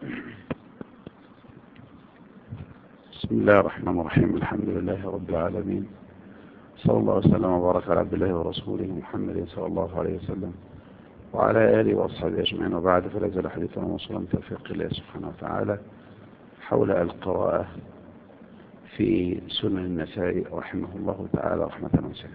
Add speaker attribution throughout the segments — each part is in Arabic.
Speaker 1: بسم الله الرحمن الرحيم. الحمد لله رب العالمين، صلى الله وسلم وبارك على عبد الله ورسوله محمد صلى الله عليه وسلم وعلى آله وأصحابه أجمعين، وبعد، فلا يزال حديثنا موصولا بتوفيق الله سبحانه وتعالى حول القراءة في سنن النسائي رحمه الله تعالى رحمة واسعة.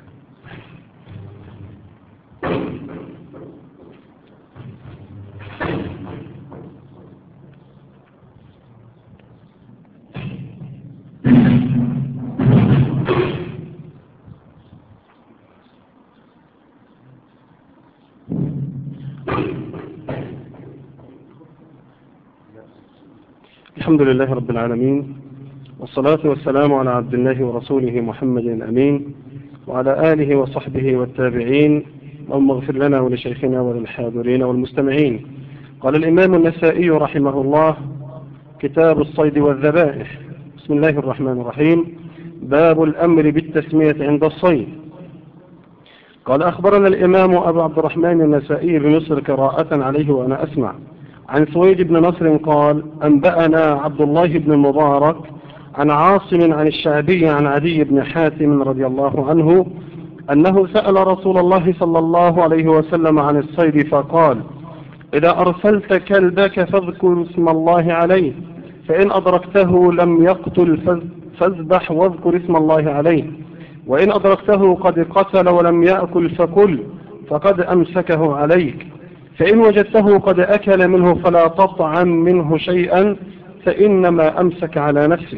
Speaker 2: الحمد لله رب العالمين، والصلاة والسلام على عبد الله ورسوله محمد الأمين وعلى آله وصحبه والتابعين، اللهم اغفر لنا ولشيخنا وللحاضرين والمستمعين. قال الإمام النسائي رحمه الله: كتاب الصيد والذبائح. بسم الله الرحمن الرحيم. باب الأمر بالتسمية عند الصيد. قال: أخبرنا الإمام أبو عبد الرحمن النسائي بمصر قراءة عليه وأنا أسمع، عن سويد بن نصر قال: أنبأنا عبد الله بن المبارك عن عاصم عن الشعبي عن عدي بن حاتم رضي الله عنه أنه سأل رسول الله صلى الله عليه وسلم عن الصيد فقال: إذا أرسلت كلبك فاذكر اسم الله عليه، فإن أدركته لم يقتل فاذبح واذكر اسم الله عليه، وإن أدركته قد قتل ولم يأكل فكل، فقد أمسكه عليك، فإن وجدته قد أكل منه فلا تطعم منه شيئا، فإنما أمسك على نفسه،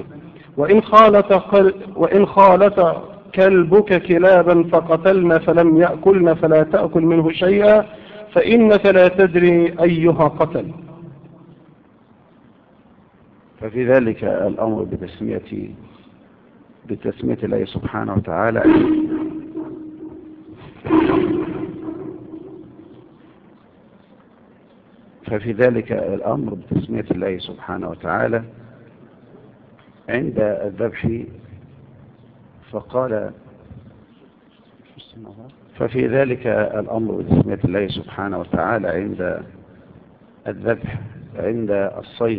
Speaker 2: وإن خالت كلبك كلابا فقتلن فلم يأكلن فلا تأكل منه شيئا، فإنك لا تدري أيها قتل.
Speaker 1: ففي ذلك الأمر بتسمية الله سبحانه وتعالى الله سبحانه وتعالى عند الذبح، فقال: ففي ذلك الأمر بتسمية الله سبحانه وتعالى عند الذبح عند الصيد،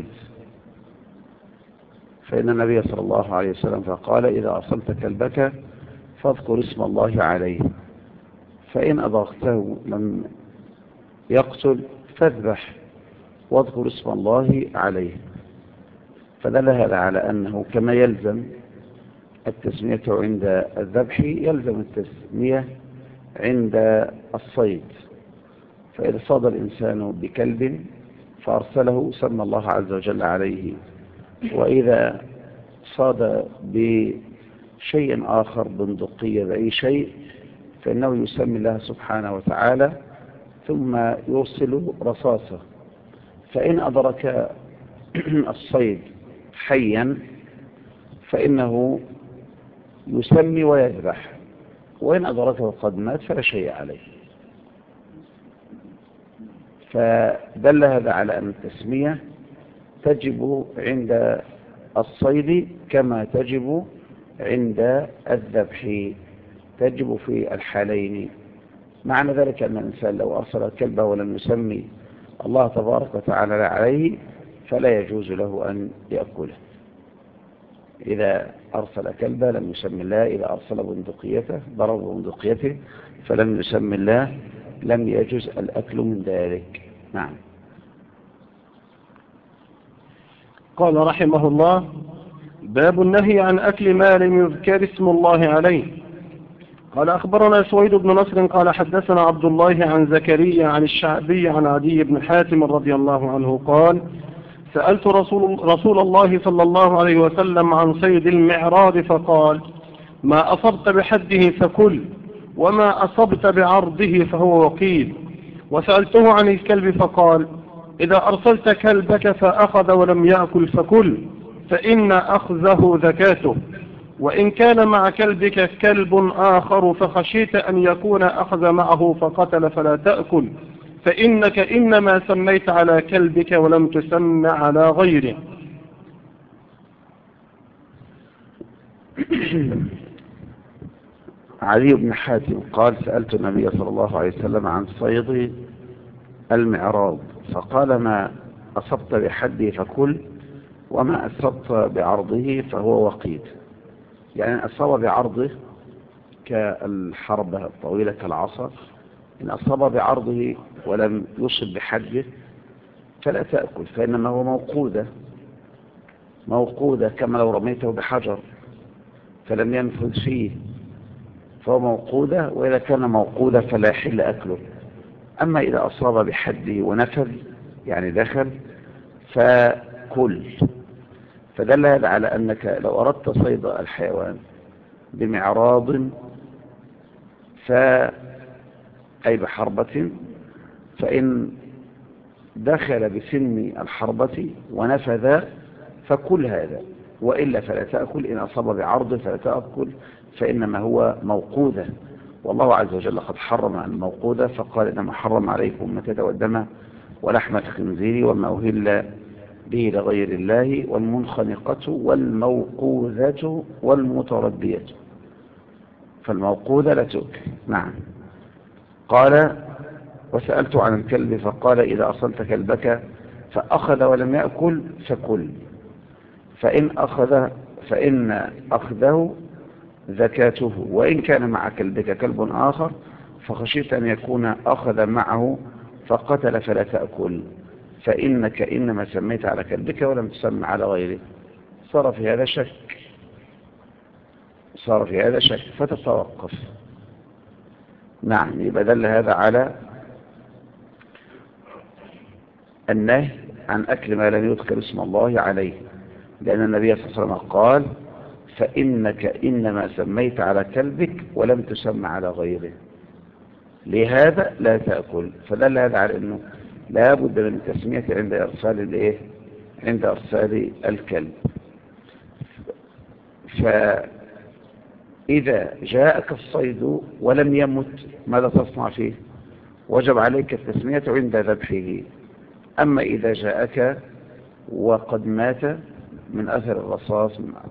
Speaker 1: فإن النبي صلى الله عليه وسلم فقال: إذا أرسلت كلبك فاذكر اسم الله عليه، فإن أدركته لم يقتل فاذبح واذكر اسم الله عليه. فدل هذا على أنه كما يلزم التسمية عند الذبح يلزم التسمية عند الصيد. فإذا صاد الإنسان بكلب فأرسله سمى الله عز وجل عليه، وإذا صاد بشيء آخر، بندقية، بأي شيء، فإنه يسمي الله سبحانه وتعالى ثم يرسل رصاصة. فإن أدرك الصيد حيا فإنه يسمي ويذبح، وإن أدركه قد مات فلا شيء عليه. فدل هذا على أن التسمية تجب عند الصيد كما تجب عند الذبح، تجب في الحالين. معنى ذلك أن الإنسان لو أرسل كلبه ولم يسمي الله تبارك وتعالى عليه فلا يجوز له أن يأكله. إذا أرسل كلبه لم يسمي الله، إذا أرسل بندقيته ضرب بندقيته فلم يسمي الله لم يجوز الأكل من ذلك. نعم.
Speaker 2: قال رحمه الله: باب النهي عن أكل ما لم يذكر اسم الله عليه. قال: أخبرنا سويد بن نصر قال: حدثنا عبد الله عن زكريا عن الشعبي عن عدي بن حاتم رضي الله عنه قال: سألت رسول الله صلى الله عليه وسلم عن صيد المعراض فقال: ما أصبت بحده فكل، وما أصبت بعرضه فهو وقيد. وسألته عن الكلب فقال: إذا أرسلت كلبك فأخذ ولم يأكل فكل، فإن أخذه ذكاته، وإن كان مع كلبك كلب آخر فخشيت أن يكون أخذ معه فقتل فلا تأكل، فإنك إنما سميت على كلبك ولم تسم على غيره.
Speaker 1: علي بن حاتم قال: سألت النبي صلى الله عليه وسلم عن صيد المعراض، فقال: ما أصبت بحده فكل، وما أصبت بعرضه فهو وقيد. يعني أصاب بعرضه كالحربة الطويلة كالعصا، إن أصاب بعرضه ولم يصب بحده فلا تأكل، فإنما هو موقودة كما لو رميته بحجر فلم ينفذ فيه، فهو موقودة. وإذا كان موقودة فلا يحل أكله. أما إذا أصاب بحده ونفذ يعني دخل فكل. فدل هذا على أنك لو أردت صيد الحيوان بمعراض أي بحربة، فإن دخل بسن الحربة ونفذ فكل هذا، وإلا فلا تأكل. إن أصاب بعرض فلا تأكل، فإنما هو موقودة. والله عز وجل قد حرم الموقودة، فقال إنما حرم عليكم الميتة والدم ولحم الخنزير وما أهل به لغير الله والمنخنقة والموقوذة والمتردية. فالموقوذة لا تؤكل. نعم. قال وسألت عن الكلب فقال إذا أرسلت كلبك فأخذ ولم يأكل فكل، فإن أخذه زكاته، وإن كان مع كلبك كلب آخر فخشيت أن يكون أخذ معه فقتل فلا تأكل، فإنك إنما سميت على كلبك ولم تسمى على غيره. صار في هذا شك فتتوقف. نعم. يبقى دل هذا على النهي عن أكل ما لم يذكر اسم الله عليه، لأن النبي صلى الله عليه وسلم قال فإنك إنما سميت على كلبك ولم تسمى على غيره، لهذا لا تأكل. فدل هذا على أنه لا بد من التسمية عند إرسال الكلب. فإذا جاءك الصيد ولم يمت ماذا تصنع فيه؟ وجب عليك التسمية عند ذبحه. أما إذا جاءك وقد مات من أثر الرصاص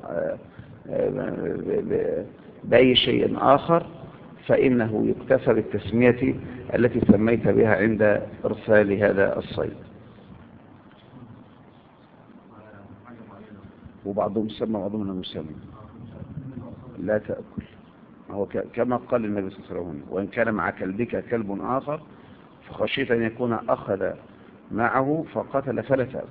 Speaker 1: بأي شيء آخر فإنه يكتفى بالتسمية التي سميت بها عند إرسال هذا الصيد. وبعضهم سمى وبعضهم لم يسمى. لا تأكل. هو كما قال النبي صلى الله عليه وسلم وإن كان مع كلبك كلب آخر فخشيت أن يكون أخذ معه فقتل فلا تأكل،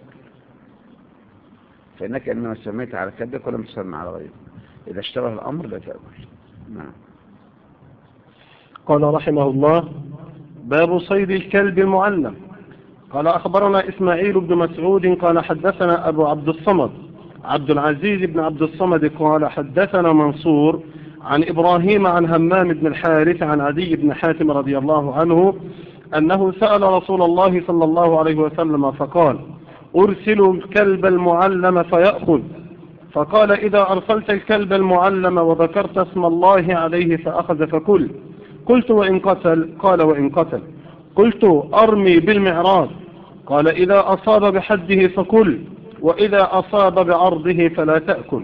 Speaker 1: فإنك إنما سميت على كلبك ولم تسمى على غيره. إذا اشتبه الأمر لا تأكل. نعم.
Speaker 2: قال رحمه الله باب صيد الكلب المعلم. قال أخبرنا إسماعيل بن مسعود قال حدثنا أبو عبد الصمد عبد العزيز بن عبد الصمد قال حدثنا منصور عن إبراهيم عن همام بن الحارث عن عدي بن حاتم رضي الله عنه أنه سأل رسول الله صلى الله عليه وسلم فقال أرسل الكلب المعلم فيأخذ، فقال إذا أرسلت الكلب المعلم وذكرت اسم الله عليه فأخذ فكل. قلت وإن قتل؟ قال وإن قتل. قلت أرمي بالمعراض؟ قال إذا أصاب بحده فكل، وإذا أصاب بعرضه فلا تأكل.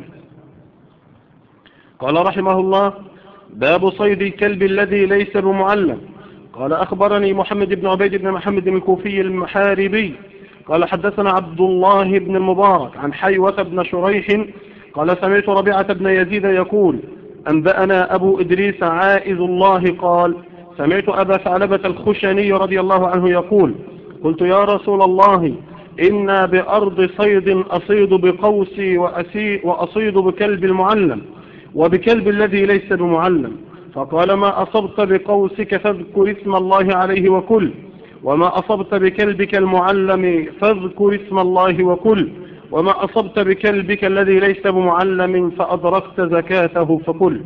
Speaker 2: قال رحمه الله باب صيد الكلب الذي ليس بمعلم. قال أخبرني محمد بن عبيد بن محمد الكوفي المحاربي قال حدثنا عبد الله بن المبارك عن حيوة بن شريح قال سمعت ربيعة بن يزيد يقول أنبأنا أبو إدريس عائذ الله قال سمعت أبا ثعلبة الخشني رضي الله عنه يقول قلت يا رسول الله إنا بأرض صيد أصيد بقوسي وأصيد بكلب المعلم وبكلب الذي ليس بمعلم، فقال ما أصبت بقوسك فاذكر اسم الله عليه وكل، وما أصبت بكلبك المعلم فاذكر اسم الله وكل، وما أصبت بكلبك الذي ليس بمعلم فأدركت زكاته فكل.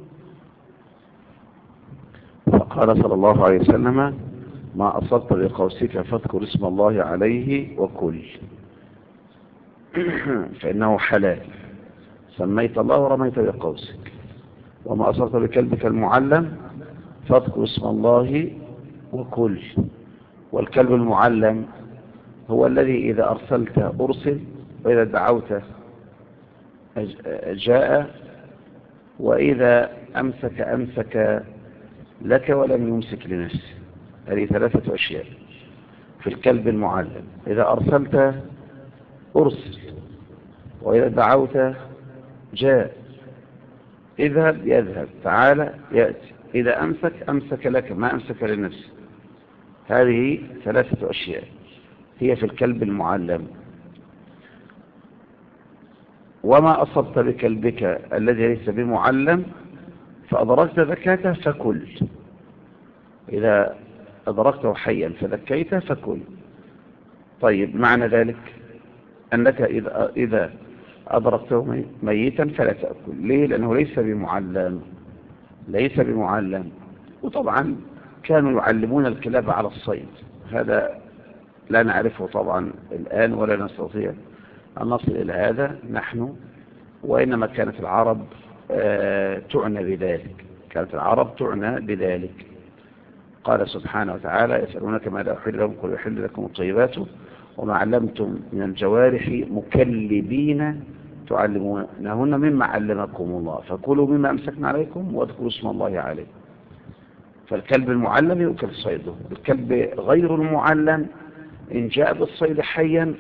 Speaker 1: فقال صلى الله عليه وسلم ما أصبت بقوسك فاذكر اسم الله عليه وكل، فإنه حلال. سميت الله ورميت بقوسك. وما أصبت بكلبك المعلم فاذكر اسم الله وكل. والكلب المعلم هو الذي إذا أرسلت أرسل، وإذا دعوت جاء، وإذا أمسك لك ولم يمسك لنفسه. هذه 3 أشياء. في الكلب المعلم. إذا أرسلت أرسل، وإذا دعوت جاء، اذهب يذهب، تعالى يأتي، إذا أمسك أمسك لك ما أمسك لنفسه. هذه 3 أشياء هي في الكلب المعلم. وما أصبت بكلبك الذي ليس بمعلم فأدركت ذكاته فكل. إذا أدركته حيا فذكيته فكل. طيب، معنى ذلك أنك إذا أدركته ميتا فلا تأكل. ليه؟ لأنه ليس بمعلم، ليس بمعلم. وطبعا كانوا يعلمون الكلاب على الصيد، هذا لا نعرفه طبعا الآن ولا نستطيع أن نصل إلى هذا نحن، وإنما كانت العرب تعنى بذلك، كانت العرب تعنى بذلك. قال سبحانه وتعالى: يسألونك ماذا أحل لهم قل يحل لكم الطيبات وما علمتم من الجوارح مكلبين تعلمونهن مما علمكم الله فكلوا مما أمسكنا عليكم واذكروا اسم الله عليه. فالكلب المعلم يؤكل صيده. الكلب غير المعلم إن جاء بالصيد حيا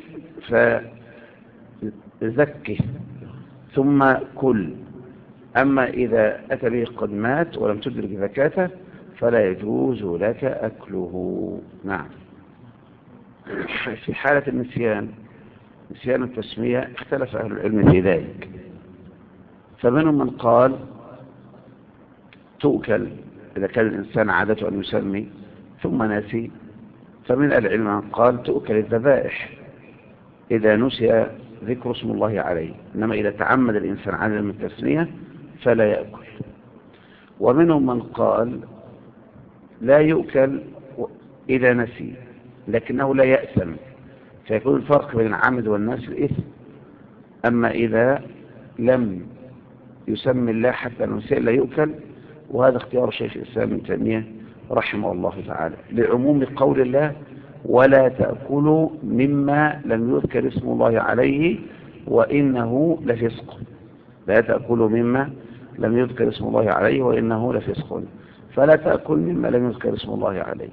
Speaker 1: فزكه ثم كل. أما إذا أتى به قد مات ولم تدرك زكاته فلا يجوز لك أكله. نعم. في حالة النسيان، نسيان التسمية، اختلف أهل العلم في ذلك. فمنهم من قال تؤكل إذا كان الإنسان عادته أن يسمي ثم نسي. فمن العلم من قال تؤكل الذبائح إذا نسي ذكر اسم الله عليه، إنما إذا تعمد الإنسان عدم التسمية فلا يأكل. ومنهم من قال لا يؤكل إذا نسي لكنه لا يأثم، فيكون الفرق بين العامد والناس الإثم. أما إذا لم يسمي الله حتى نسي لا يؤكل، وهذا اختيار شيخ الإسلام ابن تيمية رحمه الله تعالى لعموم قول الله: ولا تأكلوا مما لم يذكر اسم الله عليه وإنه لفسق. لا تأكلوا مما لم يذكر اسم الله عليه وإنه لفسق. فلا تأكل مما لم يذكر اسم الله عليه.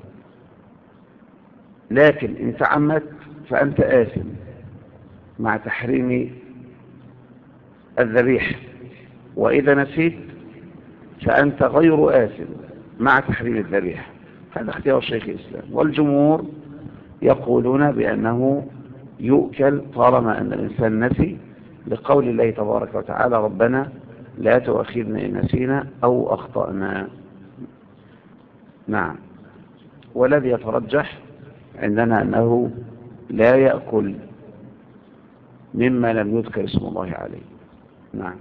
Speaker 1: لكن إن تعمدت فأنت آثم مع تحريم الذبيح، وإذا نسيت فأنت غير آثم مع تحريم الذبيح. هذا اختيار شيخ الإسلام. والجمهور يقولون بأنه يؤكل طالما أن الإنسان نسي، لقول الله تبارك وتعالى: ربنا لا تؤاخذنا إن نسينا أو أخطأنا. نعم. والذي يترجح عندنا أنه لا يأكل مما لم يذكر اسم الله عليه. نعم.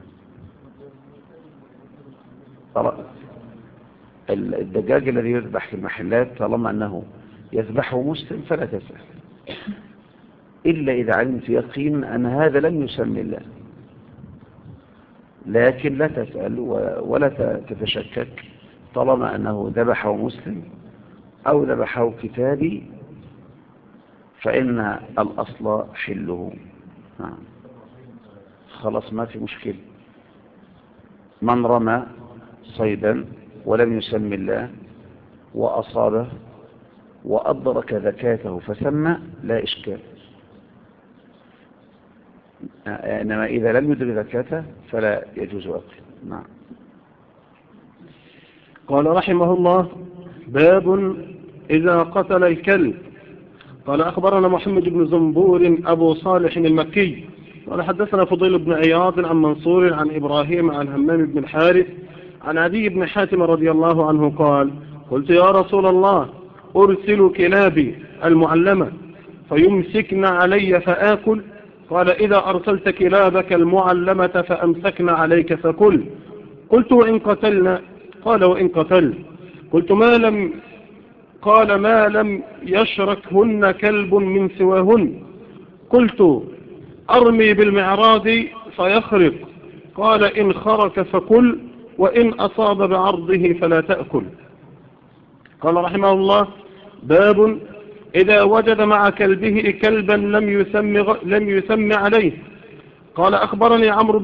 Speaker 1: الدجاج الذي يذبح في المحلات طالما أنه يذبحه مسلم فلا تسأل، إلا إذا علمت يقين أن هذا لم يسمي الله، لكن لا تسأل ولا تتشكك طالما أنه ذبحه مسلم أو ذبحه كتابي فإن الأصل حله. خلاص ما في مشكلة. من رمى صيدا ولم يسمي الله وأصابه وأدرك ذكاته فسمى لا إشكال، إنما إذا لم يدرك ذكاته فلا يجوز أكله. نعم.
Speaker 2: قال رحمه الله: باب إذا قتل الكلب. قال أخبرنا محمد بن زنبور أبو صالح المكي قال حدثنا فضيل بن عياض عن منصور عن إبراهيم عن همام بن الحارث عن عدي بن حاتم رضي الله عنه قال: قلت يا رسول الله أرسل كلابي المعلمة فيمسكن علي فآكل؟ قال: إذا أرسلت كلابك المعلمة فأمسكن عليك فكل. قلت: وإن قتلنا؟ قال: وإن قتل. قلت: قال: ما لم يشركهن كلب من سواهن. قلت: أرمي بالمعراض فيخرق. قال: إن خرك فكل، وإن أصاب بعرضه فلا تأكل. قال رحمه الله: باب إذا وجد مع كلبه كلبا لم يسم عليه. قال أخبرني عمرو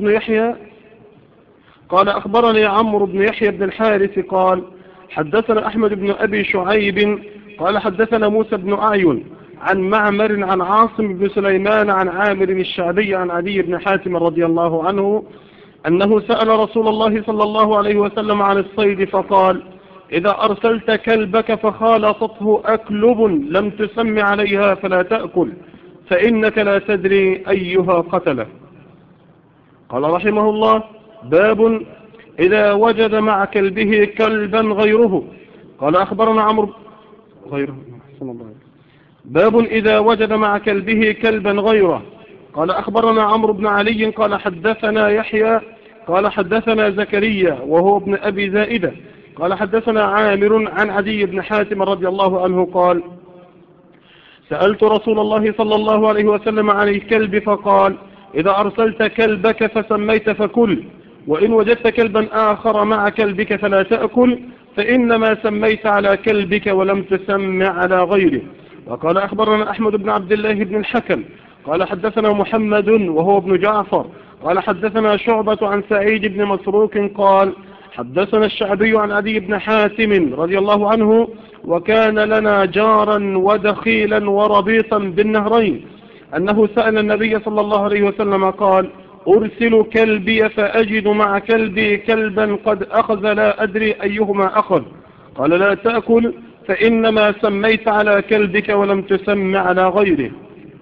Speaker 2: بن يحيى بن الحارث قال حدثنا أحمد بن أبي شعيب قال حدثنا موسى بن أعين عن معمر عن عاصم بن سليمان عن عامر الشعبي عن عدي بن حاتم رضي الله عنه أنه سأل رسول الله صلى الله عليه وسلم عن الصيد فقال: إذا أرسلت كلبك فخالطته أكلب لم تسم عليها فلا تأكل، فإنك لا تدري أيها قتله. قال رحمه الله: باب إذا وجد مع كلبه كلبا غيره. قال أخبرنا عمرو غيره. باب إذا وجد مع كلبه كلبا غيره. قال أخبرنا عمرو بن علي قال حدثنا يحيى قال حدثنا زكريا وهو ابن أبي زائدة قال حدثنا عامر عن عدي بن حاتم رضي الله عنه قال: سألت رسول الله صلى الله عليه وسلم عن الكلب فقال: إذا أرسلت كلبك فسميت فكل، وإن وجدت كلبا آخر مع كلبك فلا تأكل، فإنما سميت على كلبك ولم تسم على غيره. وقال أخبرنا أحمد بن عبد الله بن الحكم قال حدثنا محمد وهو ابن جعفر قال حدثنا شعبة عن سعيد بن مسروق قال حدثنا الشعبي عن عدي بن حاتم رضي الله عنه: وكان لنا جارا ودخيلا وربيطا بالنهرين، أنه سأل النبي صلى الله عليه وسلم قال: أرسل كلبي فأجد مع كلبي كلبا قد أخذ لا أدري أيهما أخذ، قال: لا تأكل، فإنما سميت على كلبك ولم تسم على غيره.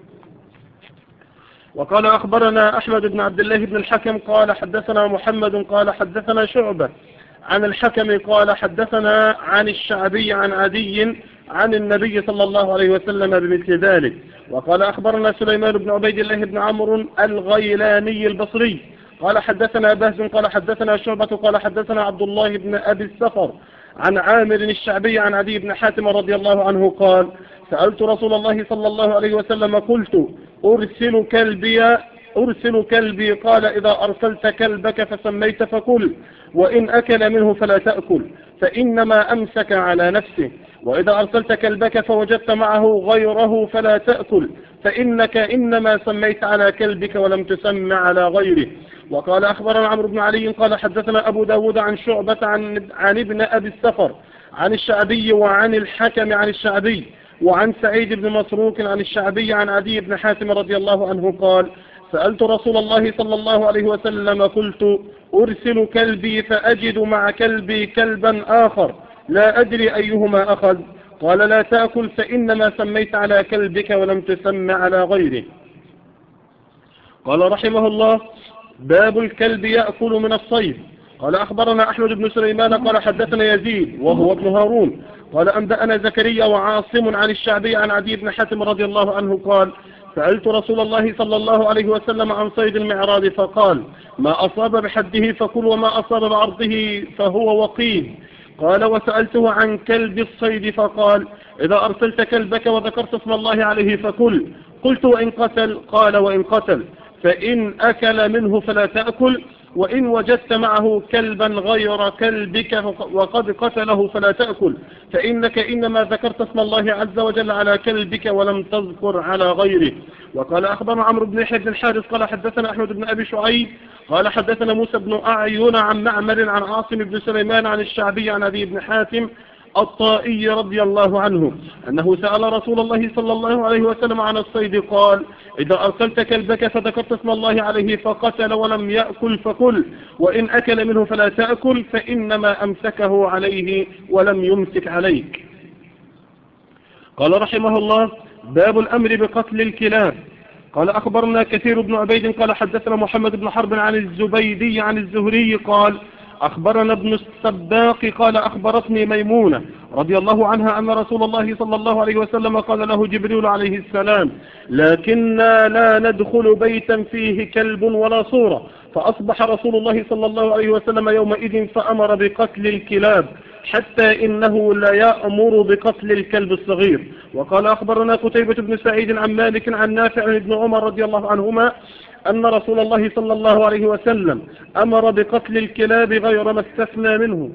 Speaker 2: وقال أخبرنا أحمد بن عبد الله بن الحكم قال حدثنا محمد قال حدثنا شعبة عن الحكم قال حدثنا عن الشعبي عن عدي عن النبي صلى الله عليه وسلم بمثل ذلك. وقال أخبرنا سليمان بن عبيد الله بن عمرو الغيلاني البصري قال حدثنا بهز قال حدثنا شعبة قال حدثنا عبد الله بن أبي السفر عن عامر الشعبي عن عدي بن حاتم رضي الله عنه قال: سألت رسول الله صلى الله عليه وسلم قلت: أرسل كلبي، قال: إذا أرسلت كلبك فسميت فكل، وإن أكل منه فلا تأكل، فإنما أمسك على نفسه، وإذا أرسلت كلبك فوجدت معه غيره فلا تأكل، فإنك إنما سميت على كلبك ولم تسم على غيره. وقال أخبرنا عمرو بن علي قال حدثنا أبو داود عن شعبة عن ابن أبي السفر عن الشعبي وعن الحكم عن الشعبي وعن سعيد بن مسروق عن الشعبي عن عدي بن حاتم رضي الله عنه قال: سألت رسول الله صلى الله عليه وسلم قلت: أرسل كلبي فأجد مع كلبي كلبا آخر لا أدري أيهما أخذ، قال: لا تأكل، فإنما سميت على كلبك ولم تسم على غيره. قال رحمه الله: باب الكلب يأكل من الصيد. قال أخبرنا أحمد بن سليمان قال حدثنا يزيد وهو ابن هارون قال أنبأنا زكريا وعاصم عن الشعبي عن عدي بن حاتم رضي الله عنه قال: سألت رسول الله صلى الله عليه وسلم عن صيد المعراض فقال: ما أصاب بحده فكل، وما أصاب بعرضه فهو وقيد. قال: وسألته عن كلب الصيد فقال: إذا أرسلت كلبك وذكرت اسم الله عليه فكل. قلت: وإن قتل؟ قال: وإن قتل، فإن أكل منه فلا تأكل، وإن وجدت معه كلبا غير كلبك وقد قتله فلا تأكل، فإنك إنما ذكرت اسم الله عز وجل على كلبك ولم تذكر على غيره. وقال أخبرنا عمرو بن يحيى بن الحارث قال حدثنا أحمد بن أبي شعيب قال حدثنا موسى بن أعين عن معمر عن عاصم بن سليمان عن الشعبي عن أبي بن حاتم الطائي رضي الله عنه أنه سأل رسول الله صلى الله عليه وسلم عن الصيد قال: إذا أرسلت كلبك فذكرت اسم الله عليه فقتل ولم يأكل فكل، وإن أكل منه فلا تأكل، فإنما أمسكه عليه ولم يمسك عليك. قال رحمه الله: باب الأمر بقتل الكلاب. قال أخبرنا كثير بن عبيد قال حدثنا محمد بن حرب عن الزبيدي عن الزهري قال: أخبرنا ابن السباق قال أخبرتني ميمونة رضي الله عنها أن رسول الله صلى الله عليه وسلم قال له جبريل عليه السلام: لكننا لا ندخل بيتا فيه كلب ولا صورة. فأصبح رسول الله صلى الله عليه وسلم يومئذ فأمر بقتل الكلاب، حتى إنه لا يأمر بقتل الكلب الصغير. وقال أخبرنا قتيبة بن سعيد عن مالك عن نافع بن عمر رضي الله عنهما أن رسول الله صلى الله عليه وسلم أمر بقتل الكلاب غير ما استثنى منه.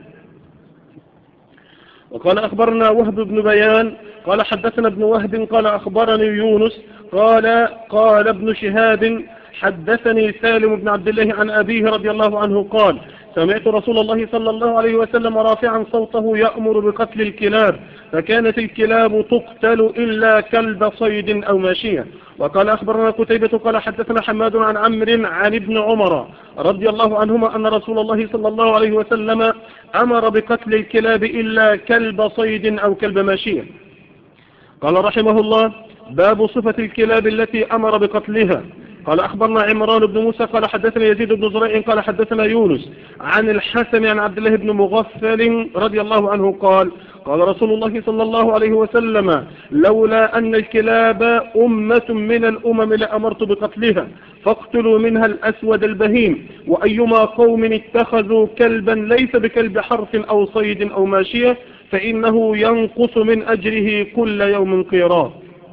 Speaker 2: وقال أخبرنا وهب بن بيان قال حدثنا ابن وهب قال أخبرني يونس قال ابن شهاب حدثني سالم بن عبد الله عن أبيه رضي الله عنه قال: سمعت رسول الله صلى الله عليه وسلم رافعا صوته يأمر بقتل الكلاب، فكانت الكلاب تقتل إلا كلب صيد أو ماشية. وقال أخبرنا قتيبة قال حدثنا حماد عن عمرو عن ابن عمر رضي الله عنهما أن رسول الله صلى الله عليه وسلم أمر بقتل الكلاب إلا كلب صيد أو كلب ماشية. قال رحمه الله: باب صفة الكلاب التي أمر بقتلها. قال أخبرنا عمران بن موسى قال حدثنا يزيد بن زريع قال حدثنا يونس عن الحسن عن عبد الله بن مغفل رضي الله عنه قال: قال رسول الله صلى الله عليه وسلم: لولا أن الكلاب أمة من الأمم لأمرت بقتلها، فاقتلوا منها الأسود البهيم، وأيما قوم اتخذوا كلبا ليس بكلب حرث أو صيد أو ماشية فإنه ينقص من أجره كل يوم قيراط.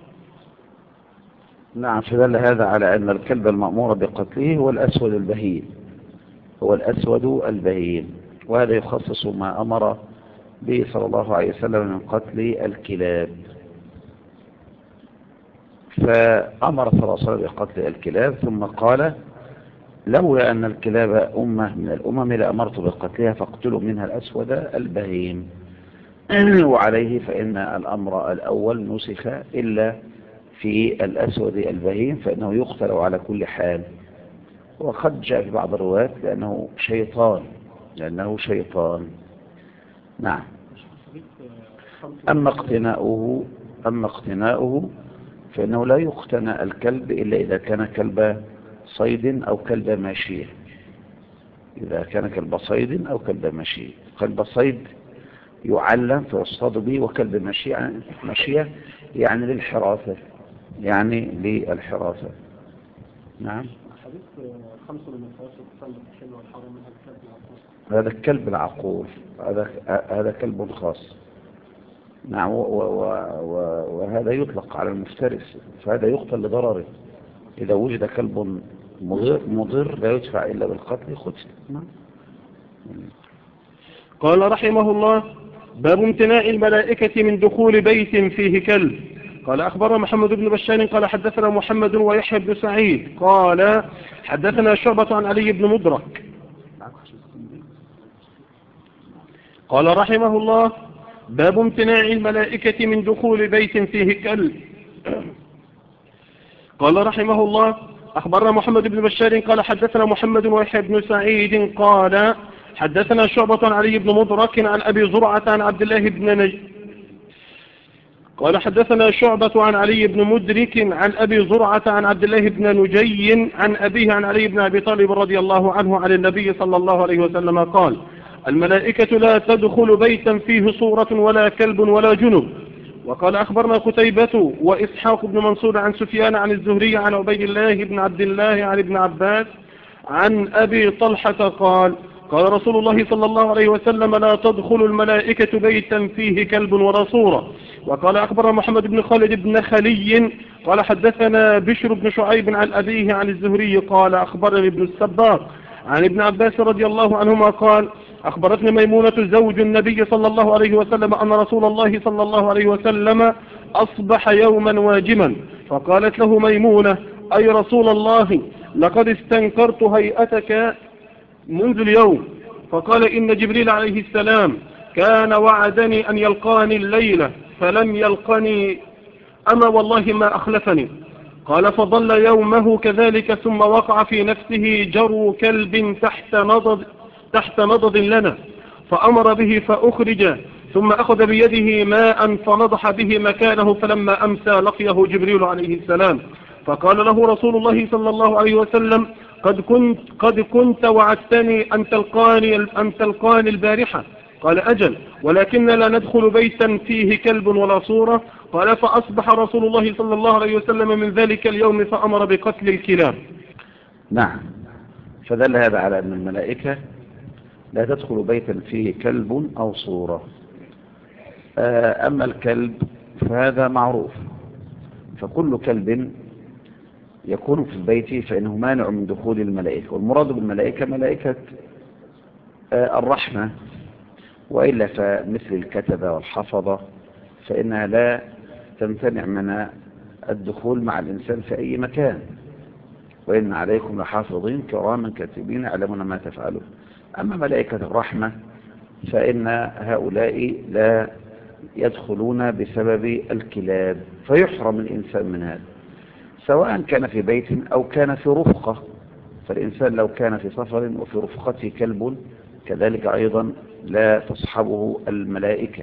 Speaker 1: نعم، فدل هذا على أن الكلب المأمور بقتله هو الأسود البهيم، هو الأسود البهيم، وهذا يخصص ما أمر به صلى الله عليه وسلم من قتل الكلاب. فأمر صلى الله عليه وسلم بقتل الكلاب ثم قال: لولا أن الكلاب أمة من الأمم لأمرت بقتلها فاقتلوا منها الأسود البهيم. وعليه فإن الأمر الأول نسخ إلا في الأسود البهيم فإنه يقتل على كل حال. وقد جاء في بعض الروايات لأنه شيطان. نعم. أما اقتناؤه فإنه لا يقتنى الكلب إلا إذا كان كلب صيد أو كلب ماشية. إذا كان كلب صيد أو كلب ماشية، كلب صيد يعلم فيصطاد به، وكلب ماشية يعني للحراسة، نعم. هذا الكلب العقور، هذا كلب خاص. نعم. وهذا يطلق على المفترس، فهذا يقتل لضرره. إذا وجد كلب مضر لا يدفع إلا بالقتل قتل. نعم.
Speaker 2: قال رحمه الله: باب امتناع الملائكة من دخول بيت فيه كلب. قال أخبرنا محمد بن بشار قال حدثنا محمد ويحيى بن سعيد قال حدثنا شعبة عن علي بن مدرك. قال رحمه الله: باب امتناع الملائكة من دخول بيت فيه كلب. قال رحمه الله: أخبرنا محمد بن بشار قال حدثنا محمد ويحيى بن سعيد قال حدثنا شعبة عن علي بن مدرك عن أبي زرعة عن عبد الله بن قال حدثنا شعبة عن علي بن مدرك عن أبي زرعة عن عبد الله بن نجي عن أبيه عن علي بن أبي طالب رضي الله عنه عن النبي صلى الله عليه وسلم قال: الملائكة لا تدخل بيتا فيه صورة ولا كلب ولا جنب. وقال أخبرنا قتيبة وإسحاق بن منصور عن سفيان عن الزهري عن عبيد الله بن عبد الله عن ابن عباس عن أبي طلحة قال: قال رسول الله صلى الله عليه وسلم: لا تدخل الملائكة بيتا فيه كلب ولا صورة. وقال أخبرنا محمد بن خالد بن خلي قال حدثنا بشر بن شعيب عن أبيه عن الزهري قال أخبرني ابن السباق عن ابن عباس رضي الله عنهما قال: أخبرتني ميمونة زوج النبي صلى الله عليه وسلم أن رسول الله صلى الله عليه وسلم أصبح يوما واجما، فقالت له ميمونة: أي رسول الله، لقد استنكرت هيئتك منذ اليوم. فقال: إن جبريل عليه السلام كان وعدني أن يلقاني الليلة فلم يلقني، أما والله ما أخلفني. قال: فظل يومه كذلك ثم وقع في نفسه جرو كلب تحت نضد لنا، فأمر به فأخرج، ثم أخذ بيده ماء فنضح به مكانه، فلما أمسى لقيه جبريل عليه السلام فقال له رسول الله صلى الله عليه وسلم: قد كنت وعدتني أن تلقاني البارحة. قال: أجل، ولكن لا ندخل بيتا فيه كلب ولا صورة. قال: فأصبح رسول الله صلى الله عليه وسلم من ذلك اليوم فأمر بقتل الكلاب.
Speaker 1: نعم، فدل هذا على أن الملائكة لا تدخل بيتا فيه كلب أو صورة. أما الكلب فهذا معروف، فكل كلب يكون في البيت فإنه مانع من دخول الملائكة، والمراد بالملائكة ملائكة الرحمة، وإلا فمثل الكتبة والحفظة فإنها لا تمتنع من الدخول مع الإنسان في أي مكان، وإن عليكم لحافظين كراما كاتبين يعلمون ما تفعلون. أما ملائكة الرحمة فإن هؤلاء لا يدخلون بسبب الكلاب، فيحرم الإنسان من هذا، سواء كان في بيت أو كان في رفقة. فالإنسان لو كان في سفر وفي رفقته كلب كذلك أيضا لا تصحبه الملائكة.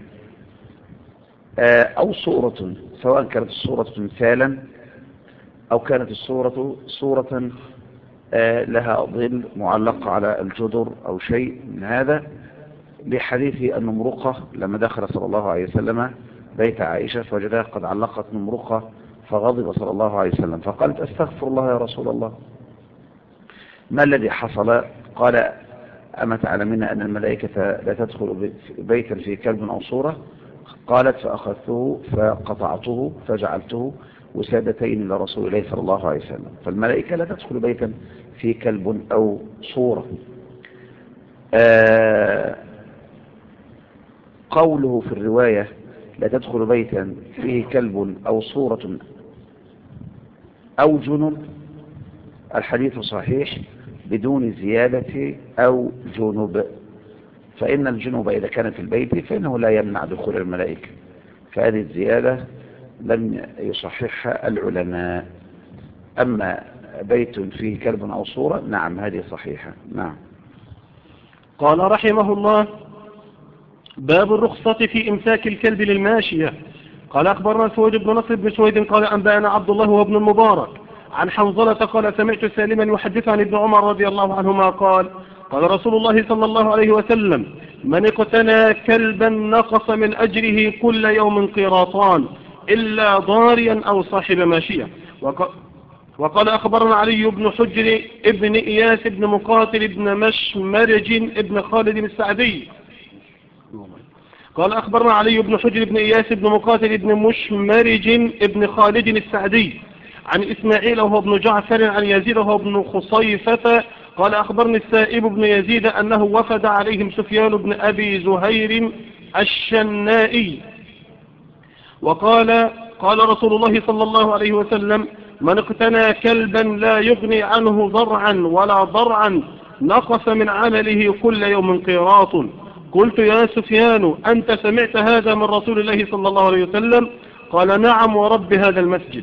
Speaker 1: أو صورة، سواء كانت الصورة تمثالا أو كانت الصورة صورة لها ظل معلقة على الجدر أو شيء من هذا، لحديث النمرقة لما دخل صلى الله عليه وسلم بيت عائشة فوجدها قد علقت نمرقة، فغضب صلى الله عليه وسلم فقالت استغفر الله يا رسول الله، ما الذي حصل؟ قال أما تعلمين أن الملائكة لا تدخل بيتا في كلب أو صورة؟ قالت فأخذته فقطعته فجعلته وسادتين لرسول الله صلى الله عليه وسلم. فالملائكة لا تدخل بيتا في كلب أو صورة. قوله في الرواية لا تدخل بيتا فيه كلب أو صورة أو جنب، الحديث صحيح بدون زيادة أو جنب، فإن الجنوب إذا كان في البيت فإنه لا يمنع دخول الملائكة، فهذه الزيادة لم يصححها العلماء. أما بيت فيه كلب أو صورة نعم هذه صحيحة. نعم.
Speaker 2: قال رحمه الله: باب الرخصة في إمساك الكلب للماشية. قال أخبرنا سويد بن نصر بن سويد قال أنبأنا عبد الله وابن المبارك عن حنظلة قال سمعت سالما يحدث عن ابن عمر رضي الله عنهما قال قال رسول الله صلى الله عليه وسلم: من اقتنى كلبا نقص من أجره كل يوم قيراطان إلا ضاريا أو صاحب ماشية. وقال أخبرنا علي بن حجر ابن إياس ابن مقاتل ابن مشمرج ابن خالد السعدي قال أخبرنا علي بن حجر ابن إياس ابن مقاتل ابن مشمرج ابن خالد السعدي عن إسماعيل وهو ابن جعفر عن يزيد وهو ابن خصيفة قال أخبرني السائب بن يزيد أنه وفد عليهم سفيان بن أبي زهير الشنائي وقال قال رسول الله صلى الله عليه وسلم: من اقتنى كلبا لا يغني عنه ضرعا ولا ضرعا نقص من عمله كل يوم قيراط. قلت: يا سفيان أنت سمعت هذا من رسول الله صلى الله عليه وسلم؟ قال: نعم ورب هذا المسجد.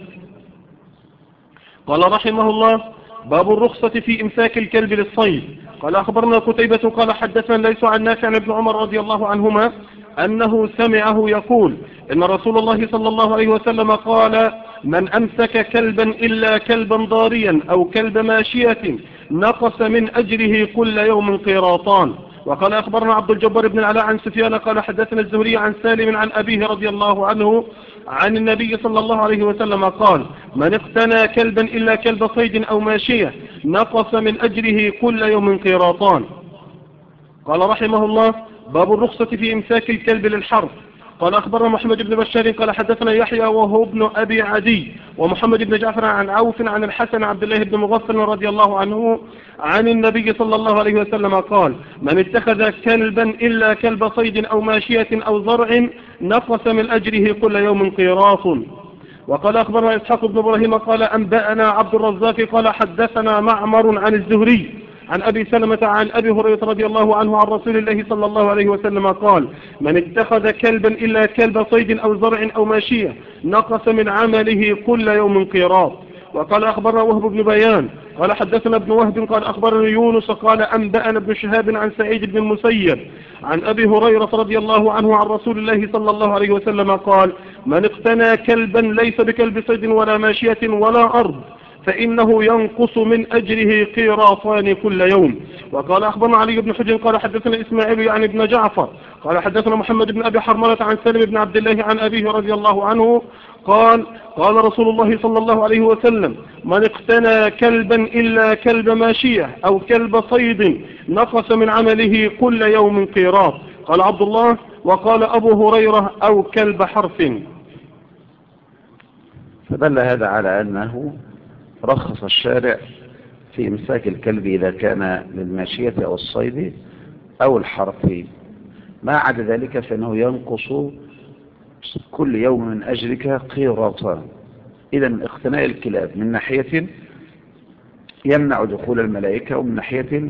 Speaker 2: قال رحمه الله: باب الرخصة في إمساك الكلب للصيد. قال أخبرنا قتيبة قال حدثنا ليس عن نافع عن ابن عمر رضي الله عنهما أنه سمعه يقول إن رسول الله صلى الله عليه وسلم قال: من أمسك كلبا إلا كلبا ضاريا أو كلب ماشية نقص من أجره كل يوم قيراطان. وقال أخبرنا عبد الجبار بن العلاء عن سفيان قال حدثنا الزهري عن سالم عن أبيه رضي الله عنه عن النبي صلى الله عليه وسلم قال: من اقتنى كلبا إلا كلب صيد أو ماشية نقص من أجره كل يوم قيراطان. قال رحمه الله: باب الرخصة في إمساك الكلب للحرث. قال أخبرنا محمد بن بشار قال حدثنا يحيى وهو ابن أبي عدي ومحمد بن جعفر عن عوف عن الحسن عبد الله بن مغفل رضي الله عنه عن النبي صلى الله عليه وسلم قال: من اتخذ كلبا إلا كلب صيد أو ماشية أو زرع نقص من أجره كل يوم قيراط. وقال أخبرنا إسحاق بن إبراهيم قال أنبأنا عبد الرزاق قال حدثنا معمر عن الزهري عن أبي سلمة عن أبي هريرة رضي الله عنه عن رسول الله صلى الله عليه وسلم قال: من اتخذ كلبا إلا كلب صيد أو زرع أو ماشية نقص من عمله كل يوم قيراط. وقال أخبرنا وهب بن بيان قال حدثنا ابن وهب قال أخبرنا يونس قال أنبأنا ابن شهاب عن سعيد بن المسيب عن أبي هريرة رضي الله عنه عن رسول الله صلى الله عليه وسلم قال: من اقتنى كلبا ليس بكلب صيد ولا ماشية ولا أرض فإنه ينقص من أجره قيراطان كل يوم. وقال أخبرنا علي بن حجر قال حدثنا إسماعيل يعني ابن جعفر قال حدثنا محمد بن أبي حرملة عن سالم بن عبد الله عن أبيه رضي الله عنه قال: قال رسول الله صلى الله عليه وسلم: من اقتنى كلبا إلا كلب ماشية أو كلب صيد نقص من عمله كل يوم قيراط. قال عبد الله: وقال أبو هريرة: أو كلب حرف.
Speaker 1: فدل هذا على أنه رخص الشارع في إمساك الكلب إذا كان للماشية أو الصيد أو الحرث، ما عدا ذلك فإنه ينقص كل يوم من أجرك قيراطان. إذن اقتناء الكلاب من ناحية يمنع دخول الملائكة ومن ناحية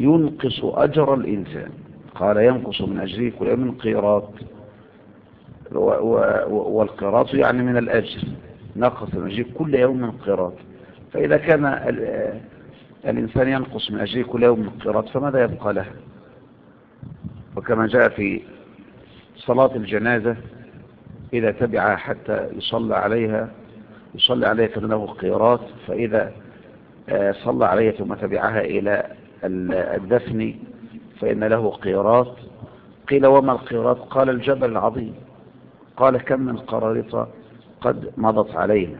Speaker 1: ينقص أجر الإنسان. قال: ينقص من أجره كل يوم قيراط. والقيراط يعني من الأجر، نقص من أجره كل يوم من قيراط. فإذا كان الإنسان ينقص من أجره كل يوم من قيراط فماذا يبقى له؟ وكما جاء في صلاة الجنازة إذا تبعها حتى يصلى عليها فإنه قيراط، فإذا صلى عليها ثم تبعها إلى الدفن فإن له قيراط. قيل وما القيراط؟ قال الجبل العظيم. قال كم من قراريط قد مضت علينا.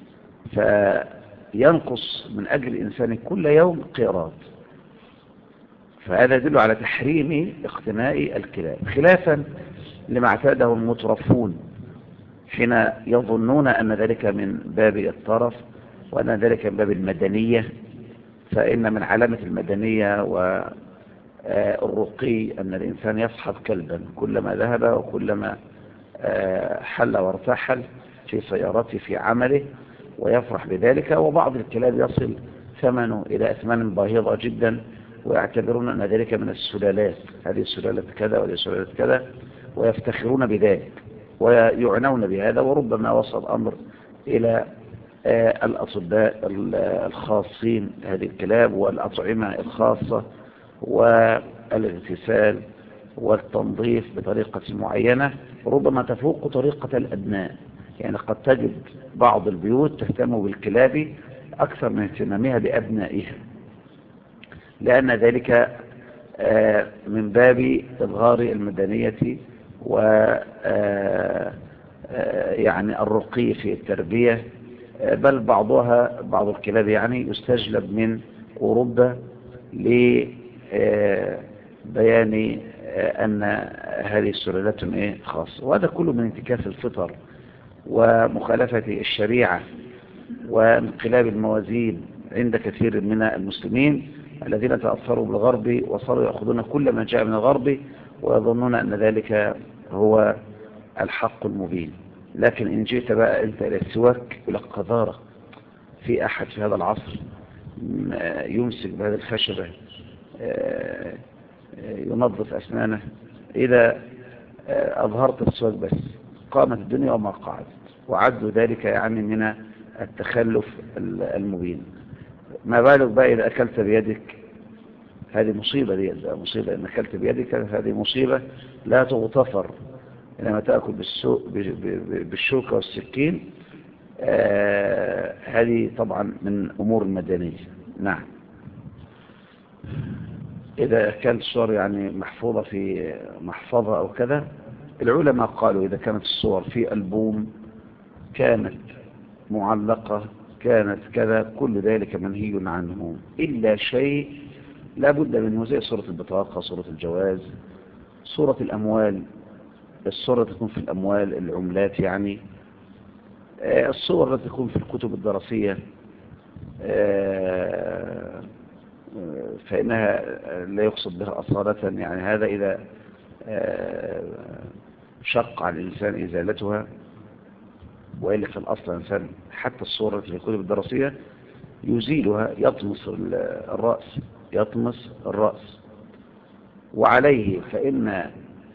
Speaker 1: فينقص من أجل الإنسان كل يوم قيراط. فهذا يدل على تحريم اقتناء الكلاب، خلافا لما اعتاده المترفون حين يظنون أن ذلك من باب الطرف وأن ذلك من باب المدنية. فإن من علامة المدنية والرقي أن الإنسان يصحب كلبا كلما ذهب وكلما حل وارتحل في سيارته في عمله ويفرح بذلك. وبعض الكلاب يصل ثمنه إلى أثمان باهظة جدا ويعتبرون أن ذلك من السلالات، هذه السلالة كذا وهذه السلالة كذا، ويفتخرون بذلك ويعنون بهذا. وربما وصل الأمر إلى الأطباء الخاصين هذه الكلاب والأطعمة الخاصة والاغتسال والتنظيف بطريقة معينة ربما تفوق طريقة الأبناء. يعني قد تجد بعض البيوت تهتم بالكلاب أكثر من اهتمامها بأبنائها، لأن ذلك من باب إظهار المدنية و يعني الرقي في التربية. بل بعض الكلاب يعني يستجلب من أوروبا لبيان أن هذه السلالات خاصة. وهذا كله من انتكاس الفطر ومخالفة الشريعة وانقلاب الموازين عند كثير من المسلمين الذين تأثروا بالغرب وصاروا يأخذون كل ما جاء من الغرب ويظنون أن ذلك هو الحق المبين. لكن إن جئت بقى أنت إلى السواك إلى القذارة، في أحد في هذا العصر يمسك بهذه الخشبة ينظف أسنانه؟ إذا أظهرت السواك بس قامت الدنيا وما قعدت. وعدوا ذلك يعني من التخلف المبين. ما بالك بقى إذا أكلت بيدك؟ هذه مصيبة، دي مصيبة إن أكلت بيدك، هذه مصيبة لا تغتفر. لما تأكل بالشوكة والسكين هذه طبعا من أمور المدنية. نعم. إذا كانت الصور يعني محفوظة في محفظة أو كذا، العلماء قالوا إذا كانت الصور في ألبوم، كانت معلقة، كانت كذا، كل ذلك منهي عنه إلا شيء لا بد منه، زي صورة البطاقة، صورة الجواز، صورة الأموال، الصورة تكون في الأموال العملات يعني، الصور التي تكون في الكتب الدراسية فإنها لا يقصد بها أصالة. يعني هذا إذا شق على الإنسان إزالتها، وإلا في الأصل الإنسان حتى الصورة في الكتب الدراسية يزيلها، يطمس الرأس. وعليه فإن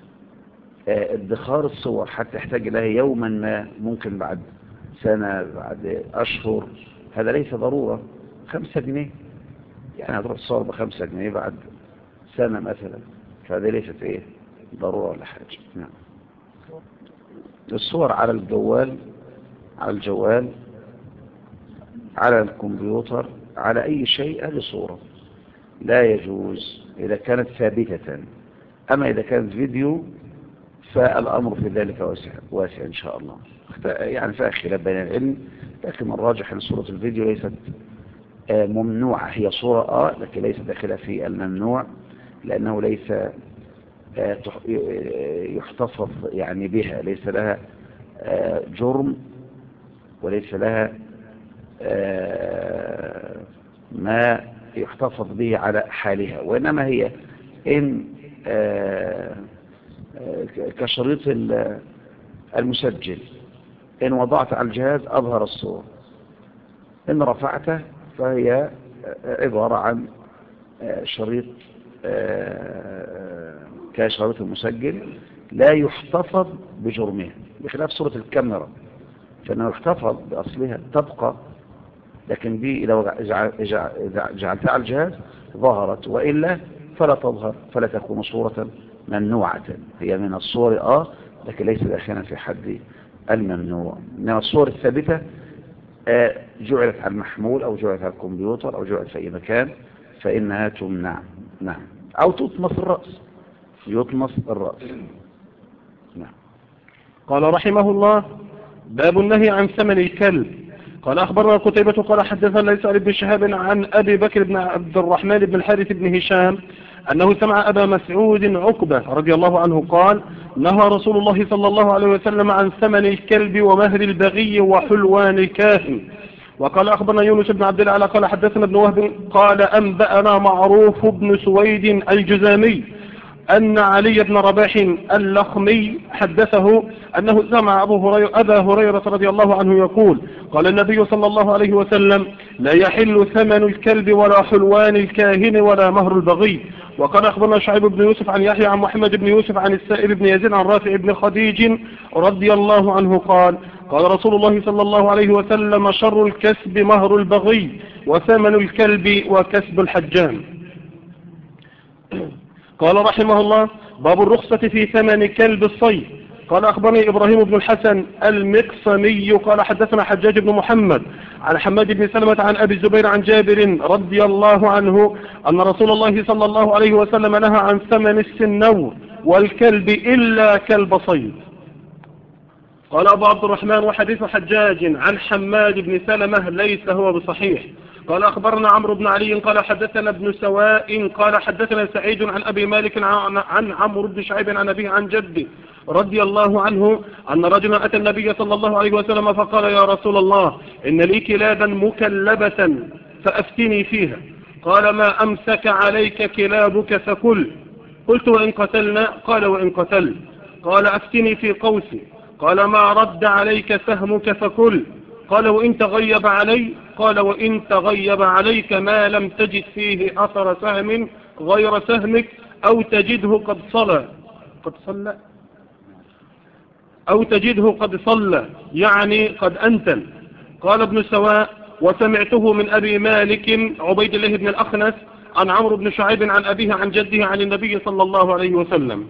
Speaker 1: ادخار الصور حتى يحتاج إليها يوما ما، ممكن بعد سنة بعد أشهر، هذا ليس ضرورة. 5 جنيه يعني هتروح تصور ب5 جنيه بعد سنة مثلا، فهذا ليست ضرورة ولا حاجة. نعم. الصور على الجوال، على الكمبيوتر، على أي شيء، هذه صورة لا يجوز إذا كانت ثابتة. أما إذا كانت فيديو فالأمر في ذلك واسع إن شاء الله. يعني فيها خلاف بين العلم، لكن الراجح أن صورة الفيديو ليست ممنوعة. هي صورة لكن ليست داخلة في الممنوع، لأنه ليس يحتفظ يعني بها، ليس لها جرم وليس لها ما يحتفظ به على حالها. وإنما هي إن كشريط المسجل، إن وضعت على الجهاز أظهر الصور، إن رفعته فهي عبارة عن شريط كشريط المسجل لا يحتفظ بجرمها. بخلاف صورة الكاميرا فإنه احتفظ بأصلها تبقى، لكن دي لو جعلتها على الجهاز ظهرت، وإلا فلا تظهر، فلا تكون صورة ممنوعة. هي من الصور لكن ليس داخلا في حد الممنوع. إنما الصور الثابتة جعلت على المحمول أو جعلت على الكمبيوتر أو جعلت في أي مكان فإنها تمنع. نعم. أو تطمس الرأس، يطمس الرأس. نعم.
Speaker 2: قال رحمه الله: باب النهي عن ثمن الكلب. قال أخبرنا قتيبة قال حدثنا ليس عن ابن شهاب عن أبي بكر بن عبد الرحمن بن الحارث بن هشام أنه سمع أبا مسعود عقبة رضي الله عنه قال: نهى رسول الله صلى الله عليه وسلم عن ثمن الكلب ومهر البغي وحلوان الكاهن. وقال أخبرنا يونس بن عبد الله قال حدثنا ابن وهب قال أنبأنا معروف بن سويد الجزامي أن علي بن رباح اللخمي حدثه أنه سمع أبا هريرة رضي الله عنه يقول: قال النبي صلى الله عليه وسلم: لا يحل ثمن الكلب ولا حلوان الكاهن ولا مهر البغي. وقال أخبرنا شعيب بن يوسف عن يحيى عن محمد بن يوسف عن السائب بن يزيد عن رافع بن خديج رضي الله عنه قال: قال رسول الله صلى الله عليه وسلم: شر الكسب مهر البغي وثمن الكلب وكسب الحجام. قال رحمه الله: باب الرخصة في ثمن كلب الصيد. قال أخبرني إبراهيم بن الحسن المقسمي قال حدثنا حجاج بن محمد عن حماد بن سلمة عن أبي الزبير عن جابر رضي الله عنه أن رسول الله صلى الله عليه وسلم نهى عن ثمن السنور والكلب إلا كلب صيد. قال أبو عبد الرحمن: وحديث حجاج عن حماد بن سلمة ليس هو بصحيح. قال أخبرنا عمرو بن علي قال حدثنا ابن سواء قال حدثنا سعيد عن أبي مالك عن عمرو بن شعيب عن أبيه عن جده رضي الله عنه أن رجلا أتى النبي صلى الله عليه وسلم فقال: يا رسول الله، إن لي كلابا مكلبة فأفتني فيها. قال: ما أمسك عليك كلابك فكل. قلت: وإن قتلنا؟ قال: وإن قتل. قال: أفتني في قوسي. قال: ما رد عليك سهمك فكل. قال: وإن تغيب علي؟ قال: وإن تغيب عليك ما لم تجد فيه أثر سهم غير سهمك أو تجده قد صلى أو تجده قد صلى يعني قد أنتن. قال ابن سواء: وسمعته من أبي مالك عبيد الله بن الأخنس عن عمرو بن شعيب عن أبيه عن جده عن النبي صلى الله عليه وسلم.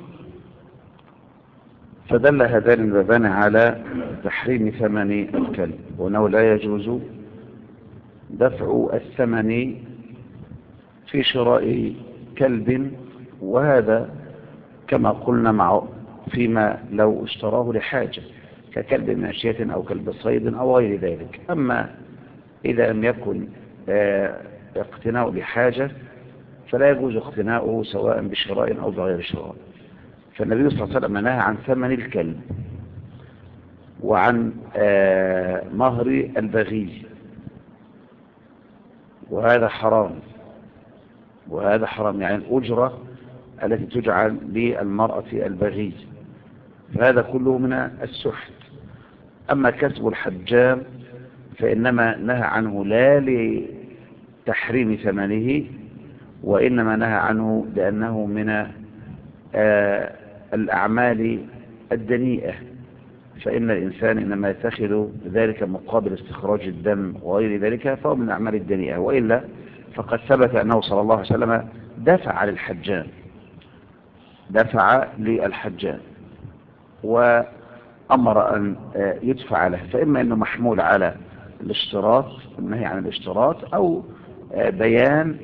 Speaker 1: فدل هذان البابان على تحريم ثمن الكلب، وأنه لا يجوز دفع الثمن في شراء كلب، وهذا كما قلنا فيما لو اشتراه لحاجة ككلب ماشية أو كلب صيد أو غير ذلك. أما إذا لم يكن اقتناء لحاجة فلا يجوز اقتناؤه سواء بشراء أو بغير شراء. فالنبي صلى الله عليه وسلم نهى عن ثمن الكلب وعن مهر البغي، وهذا حرام، وهذا حرام يعني الأجرة التي تجعل للمرأة البغي، فهذا كله من السحت. أما كسب الحجام فإنما نهى عنه لا لتحريم ثمنه، وإنما نهى عنه لأنه من الأعمال الدنيئة، فإن الإنسان إنما يتخذ ذلك مقابل استخراج الدم وغير ذلك فهو من الأعمال الدنيئة، وإلا فقد ثبت أنه صلى الله عليه وسلم دفع للحجام، دفع للحجام وأمر أن يدفع له، فإما أنه محمول على الاشتراط، النهي عن الاشتراط، أو بيان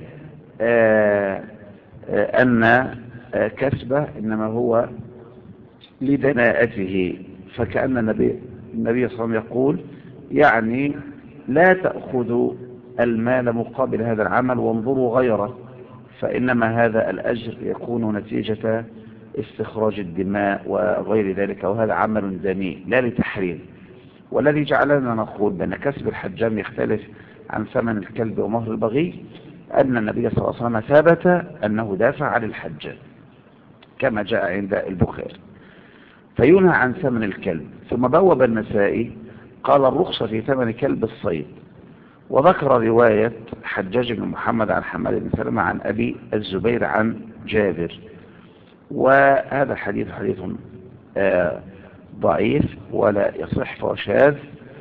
Speaker 1: أن كسبه إنما هو لدناءته. فكأن النبي صلى الله عليه وسلم يقول يعني لا تأخذوا المال مقابل هذا العمل وانظروا غيره، فإنما هذا الأجر يكون نتيجة استخراج الدماء وغير ذلك، وهذا عمل دنيء لا لتحريم. والذي جعلنا نقول بأن كسب الحجام يختلف عن ثمن الكلب ومهر البغي أن النبي صلى الله عليه وسلم ثبت أنه دافع عن الحجام كما جاء عند البخاري، فينهى عن ثمن الكلب. ثم بوب النسائي قال الرخصة في ثمن كلب الصيد، وذكر رواية حجاج بن محمد عن حماد بن سلمة عن أبي الزبير عن جابر، وهذا حديث ضعيف ولا يصح فهو شاذ.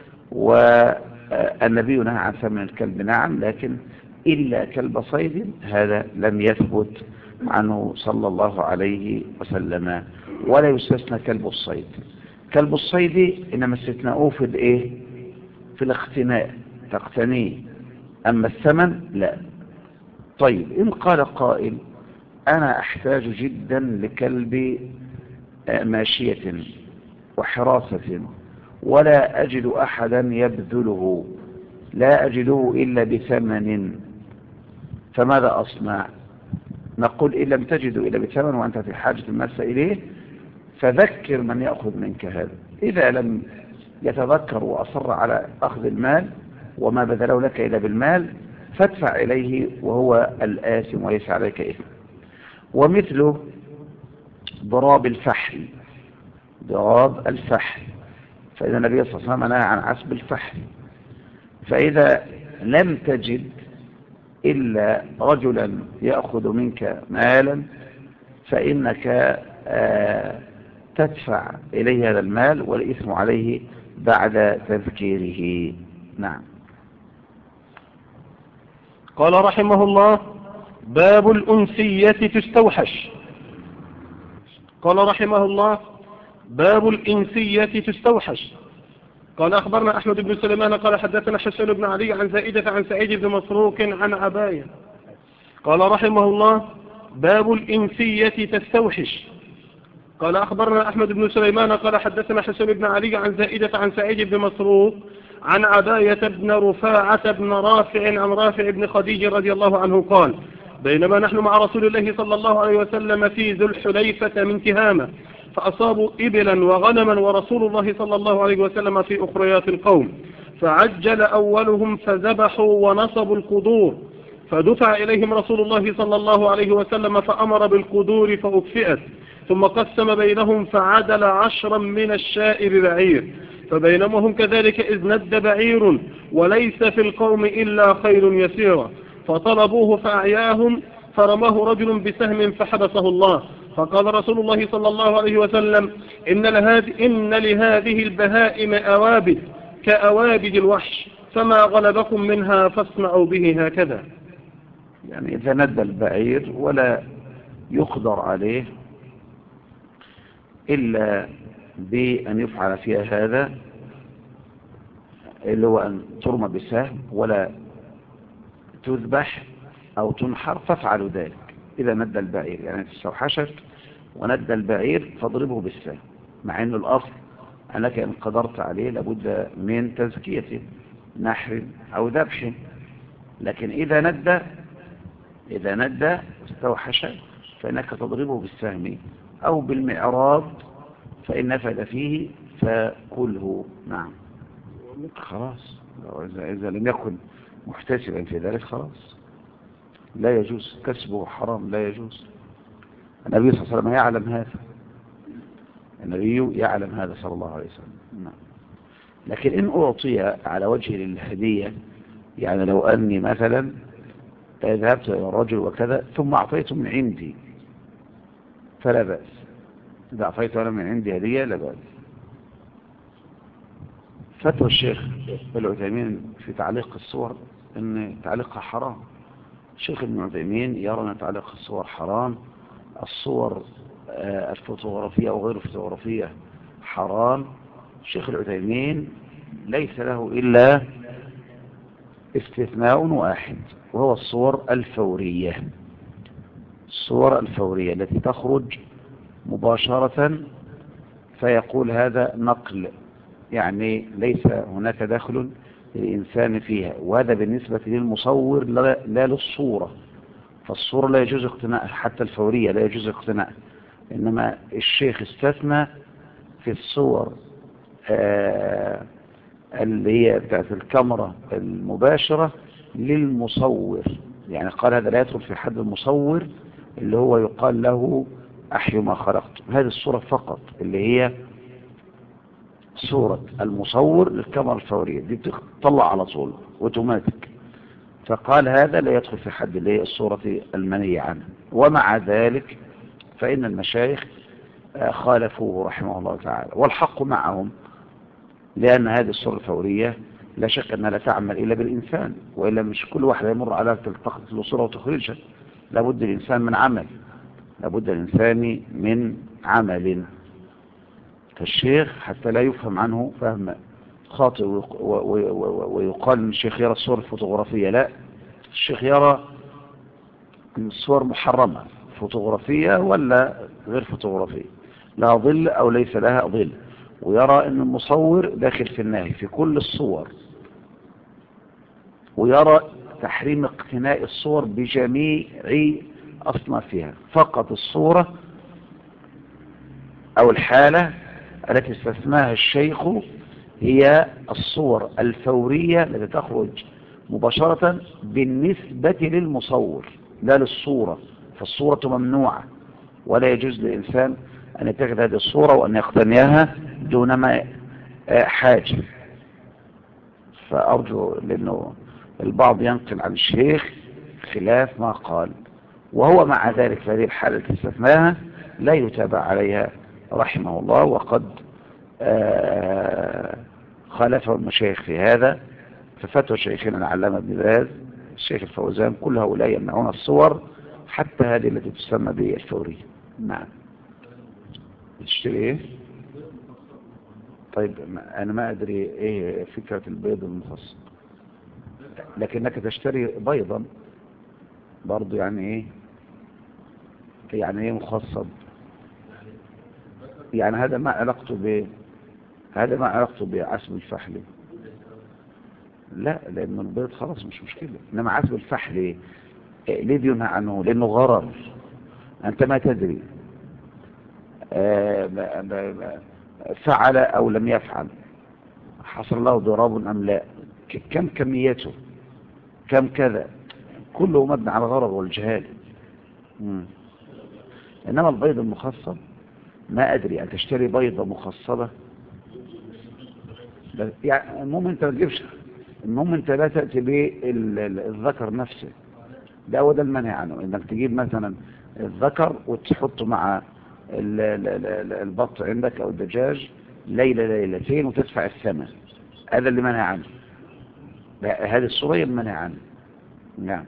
Speaker 1: والنبي نهى عن ثمن الكلب نعم، لكن إلا كلب صيد هذا لم يثبت عنه صلى الله عليه وسلم. ولا يستثنى كلب الصيد. كلب الصيد إنما استثناؤه في الإيه؟ في الاقتناء، تقتنيه. أما الثمن لا. طيب إن قال قائل أنا أحتاج جدا لكلب ماشية وحراسة ولا أجد أحدا يبذله، لا أجده إلا بثمن، فماذا أصنع؟ نقول إن لم تجده إلا بثمن وأنت في حاجة الماس إليه فذكر من يأخذ منك هذا. إذا لم يتذكر وأصر على أخذ المال وما بذله لك إلا بالمال فادفع إليه وهو الآثم وليس عليك إثم. ومثله ضراب الفحل، ضراب الفحل، فإذا النبي صلى الله عليه وسلم نهى عن عسب الفحل. فإذا لم تجد إلا رجلا يأخذ منك مالا فإنك تدفع إليه هذا المال والإثم عليه بعد تذكيره. نعم.
Speaker 2: قال رحمه الله: باب الأنسية تستوحش. قال رحمه الله: باب الإنسية تستوحش. قال أخبرنا أحمد بن سليمان قال حدثنا حسين بن علي عن زائدة عن سعيد بن مسروق عن عباية. قال رحمه الله: باب الإنسية تستوحش. قال أخبرنا أحمد بن سليمان قال حدثنا حسين بن علي عن زائدة عن سعيد بن مسروق عن عباية بن رفاعة بن رافع عن رافع بن خديج رضي الله عنه قال: بينما نحن مع رسول الله صلى الله عليه وسلم في ذو الحليفة من تهامة فأصابوا إبلا وغنما ورسول الله صلى الله عليه وسلم في أخريات القوم، فعجل أولهم فذبحوا ونصبوا القدور، فدفع إليهم رسول الله صلى الله عليه وسلم فأمر بالقدور فأكفئت، ثم قسم بينهم فعدل 10 من الشاء ببعير، فبينما هم كذلك إذ ند بعير وليس في القوم إلا خيل يسيرة، فطلبوه فأعياهم، فرماه رجل بسهم فحبسه الله، فقال رسول الله صلى الله عليه وسلم: إن لهذه البهائم أوابد كأوابد الوحش، فما غلبكم منها فاصنعوا به هكذا.
Speaker 1: يعني إذا ند البعير ولا يقدر عليه إلا بأن يفعل فيها هذا اللي هو أن ترمى بسهم ولا تذبح أو تنحر فافعلوا ذلك. إذا ند البعير يعني تستوحشت وند البعير فاضربه بالسهم، مع أن الأصل أنك إن قدرت عليه لابد من تزكيته نحر أو ذبح، لكن إذا ند استوحش فإنك تضربه بالسهم أو بالمعراض فإن نفذ فيه فكله. نعم. خلاص إذا لم يكن محتسبا في ذلك خلاص لا يجوز كسبه، حرام لا يجوز. النبي صلى الله عليه وسلم يعلم هذا، النبي يعلم هذا صلى الله عليه وسلم. نعم. لكن إن أعطي على وجه الهدية، يعني لو أني مثلا ذهبت إلى الرجل وكذا ثم أعطيته من عندي فلا بأس، إذا أعطيت أنا من عندي هدية لا بأس. فتوى الشيخ العثيمين في تعليق الصور أن تعليقها حرام. الشيخ ابن عثيمين يرى أن تعليق الصور حرام، الصور الفوتوغرافية وغير الفوتوغرافية حرام. الشيخ العثيمين ليس له إلا استثناء واحد وهو الصور الفورية، الصور الفورية التي تخرج مباشرة فيقول هذا نقل، يعني ليس هناك دخل للإنسان فيها، وهذا بالنسبة للمصور لا للصورة، فالصورة لا يجوز اقتناء، حتى الفورية لا يجوز اقتناء. إنما الشيخ استثنى في الصور اللي هي بتاعت الكاميرا المباشرة للمصور، يعني قال هذا لا يدخل في حد المصور اللي هو يقال له أحيوا ما خلقت. هذه الصورة فقط اللي هي صورة المصور للكاميرا الفورية دي بتطلع على طول اوتوماتيك، فقال هذا لا يدخل في حد اللي هي الصورة المنهي عنها. ومع ذلك فإن المشايخ خالفوه رحمه الله تعالى، والحق معهم، لأن هذه الصورة الفورية لا شك أنها لا تعمل إلا بالإنسان، وإلا مش كل واحد يمر على تلتقط الصورة وتخرجها. لابد الإنسان من عمل، لابد الإنسان من عمل. فالشيخ حتى لا يفهم عنه فهم خاطئ ويقال ان الشيخ يرى الصور الفوتوغرافية. لا، الشيخ يرى الصور محرمة، فوتوغرافية ولا غير فوتوغرافية، لها ظل او ليس لها ظل، ويرى ان المصور داخل في النهي في كل الصور، ويرى تحريم اقتناء الصور بجميع أصنافها، فقط الصورة أو الحالة التي استثناها الشيخ هي الصور الفورية التي تخرج مباشرة بالنسبة للمصور لا للصورة، فالصورة ممنوعة، ولا يجوز للإنسان أن يتخذ هذه الصورة وأن يقتنيها دون ما حاجة. فأرجو، لأنه البعض ينقل عن الشيخ خلاف ما قال، وهو مع ذلك في هذه الحالة التي استثناها لا يتابع عليها رحمه الله، وقد خالفه المشايخ في هذا. ففتوى شيخنا العلامة ابن باز، الشيخ الفوزان، كل هؤلاء يمنعون الصور حتى هذه التي تسمى بالفورية. نعم. بتشتري ايه؟ طيب انا ما ادري ايه فكرة البيض المخصب، لكنك تشتري بيضا برضو، يعني ايه؟ يعني ايه مخصب؟ يعني هذا ما علاقته بعسب الفحل. لا، لأن البيض خلاص مش مشكلة، إنما عسب الفحل ليه بينهى عنه؟ لأنه غرر، أنت ما تدري فعل أو لم يفعل، حصل له ضراب أم لا، كم كميته، كم كذا، كله مبني على الغرر والجهال. إنما البيض المخصب ما أدري، أن تشتري بيضة مخصبة، يعني المهم أنت ما تجيبش، المهم أنت لا تأتي بالذكر نفسه، ده هو ده المنهي عنه، انك تجيب مثلا الذكر وتحطه مع البط عندك او الدجاج ليلة ليلتين وتدفع الثمن، هذا اللي منهي عنه، هذه الصورة المنهي عنه. نعم.